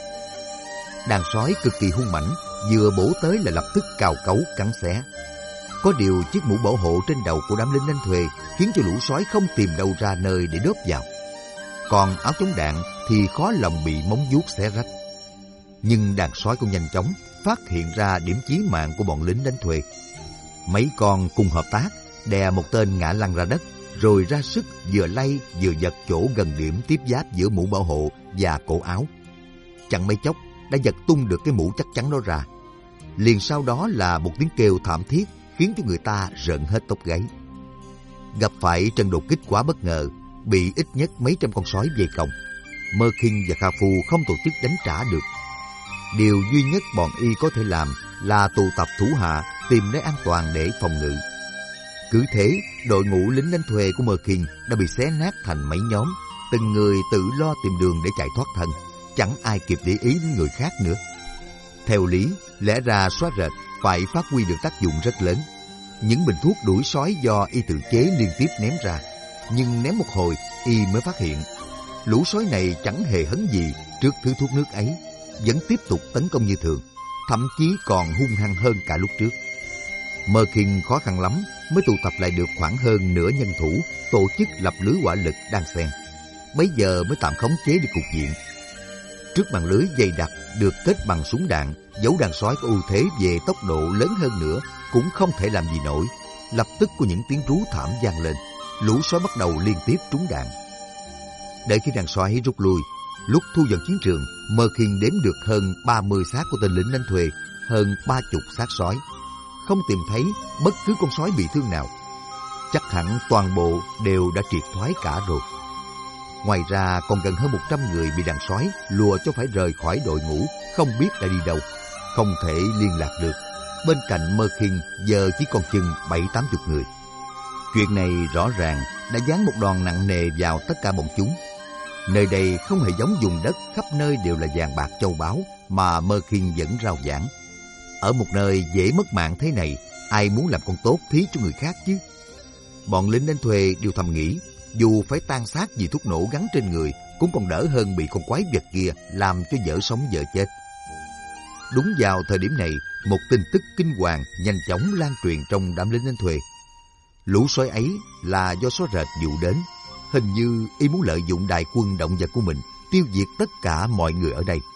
Speaker 1: Đàn sói cực kỳ hung mãnh, vừa bổ tới là lập tức cào cấu cắn xé. Có điều chiếc mũ bảo hộ trên đầu của đám lính đánh thuê khiến cho lũ sói không tìm đâu ra nơi để đớp vào. Còn áo chống đạn thì khó lòng bị móng vuốt xé rách. Nhưng đàn sói cũng nhanh chóng phát hiện ra điểm chí mạng của bọn lính đánh thuê. Mấy con cùng hợp tác đè một tên ngã lăn ra đất, rồi ra sức vừa lay vừa giật chỗ gần điểm tiếp giáp giữa mũ bảo hộ và cổ áo. Chẳng mấy chốc đã giật tung được cái mũ chắc chắn đó ra. Liền sau đó là một tiếng kêu thảm thiết khiến cho người ta rợn hết tóc gáy. Gặp phải trận đột kích quá bất ngờ, bị ít nhất mấy trăm con sói vây công. Mơ Khiên và Kha Phu không tổ chức đánh trả được. Điều duy nhất bọn y có thể làm là tụ tập thủ hạ tìm nơi an toàn để phòng ngự. Cứ thế, đội ngũ lính đánh thuê của Mơ Khiên đã bị xé nát thành mấy nhóm, từng người tự lo tìm đường để chạy thoát thân, chẳng ai kịp để ý đến người khác nữa. Theo lý, lẽ ra xóa rệt phải phát huy được tác dụng rất lớn. Những bình thuốc đuổi sói do y tự chế liên tiếp ném ra, nhưng ném một hồi y mới phát hiện lũ sói này chẳng hề hấn gì trước thứ thuốc nước ấy, vẫn tiếp tục tấn công như thường, thậm chí còn hung hăng hơn cả lúc trước. Mơ Khiên khó khăn lắm mới tụ tập lại được khoảng hơn nửa nhân thủ, tổ chức lập lưới hỏa lực đan xen. Bấy giờ mới tạm khống chế được cục diện. Trước màn lưới dày đặc được kết bằng súng đạn, dẫu đàn sói có ưu thế về tốc độ lớn hơn nữa cũng không thể làm gì nổi. Lập tức có những tiếng rú thảm vang lên, lũ sói bắt đầu liên tiếp trúng đạn. Đợi khi đàn sói rút lui, lúc thu dọn chiến trường, Mơ Khiên đếm được hơn 30 xác của tên lính đánh thuê, hơn 30 xác sói. Không tìm thấy bất cứ con sói bị thương nào. Chắc hẳn toàn bộ đều đã triệt thoái cả rồi. Ngoài ra còn gần hơn 100 người bị đàn sói lùa cho phải rời khỏi đội ngũ, không biết đã đi đâu, không thể liên lạc được. Bên cạnh Mơ Khiên giờ chỉ còn chừng 70-80 người. Chuyện này rõ ràng đã giáng một đòn nặng nề vào tất cả bọn chúng. Nơi đây không hề giống vùng đất khắp nơi đều là vàng bạc châu báu mà Mơ Khiên vẫn rao giảng. Ở một nơi dễ mất mạng thế này, ai muốn làm con tốt thí cho người khác chứ? Bọn lính đánh thuê đều thầm nghĩ, dù phải tan xác vì thuốc nổ gắn trên người, cũng còn đỡ hơn bị con quái vật kia làm cho dở sống dở chết. Đúng vào thời điểm này, một tin tức kinh hoàng nhanh chóng lan truyền trong đám lính đánh thuê. Lũ sói ấy là do xóa rệt dụ đến. Hình như y muốn lợi dụng đại quân động vật của mình tiêu diệt tất cả mọi người ở đây.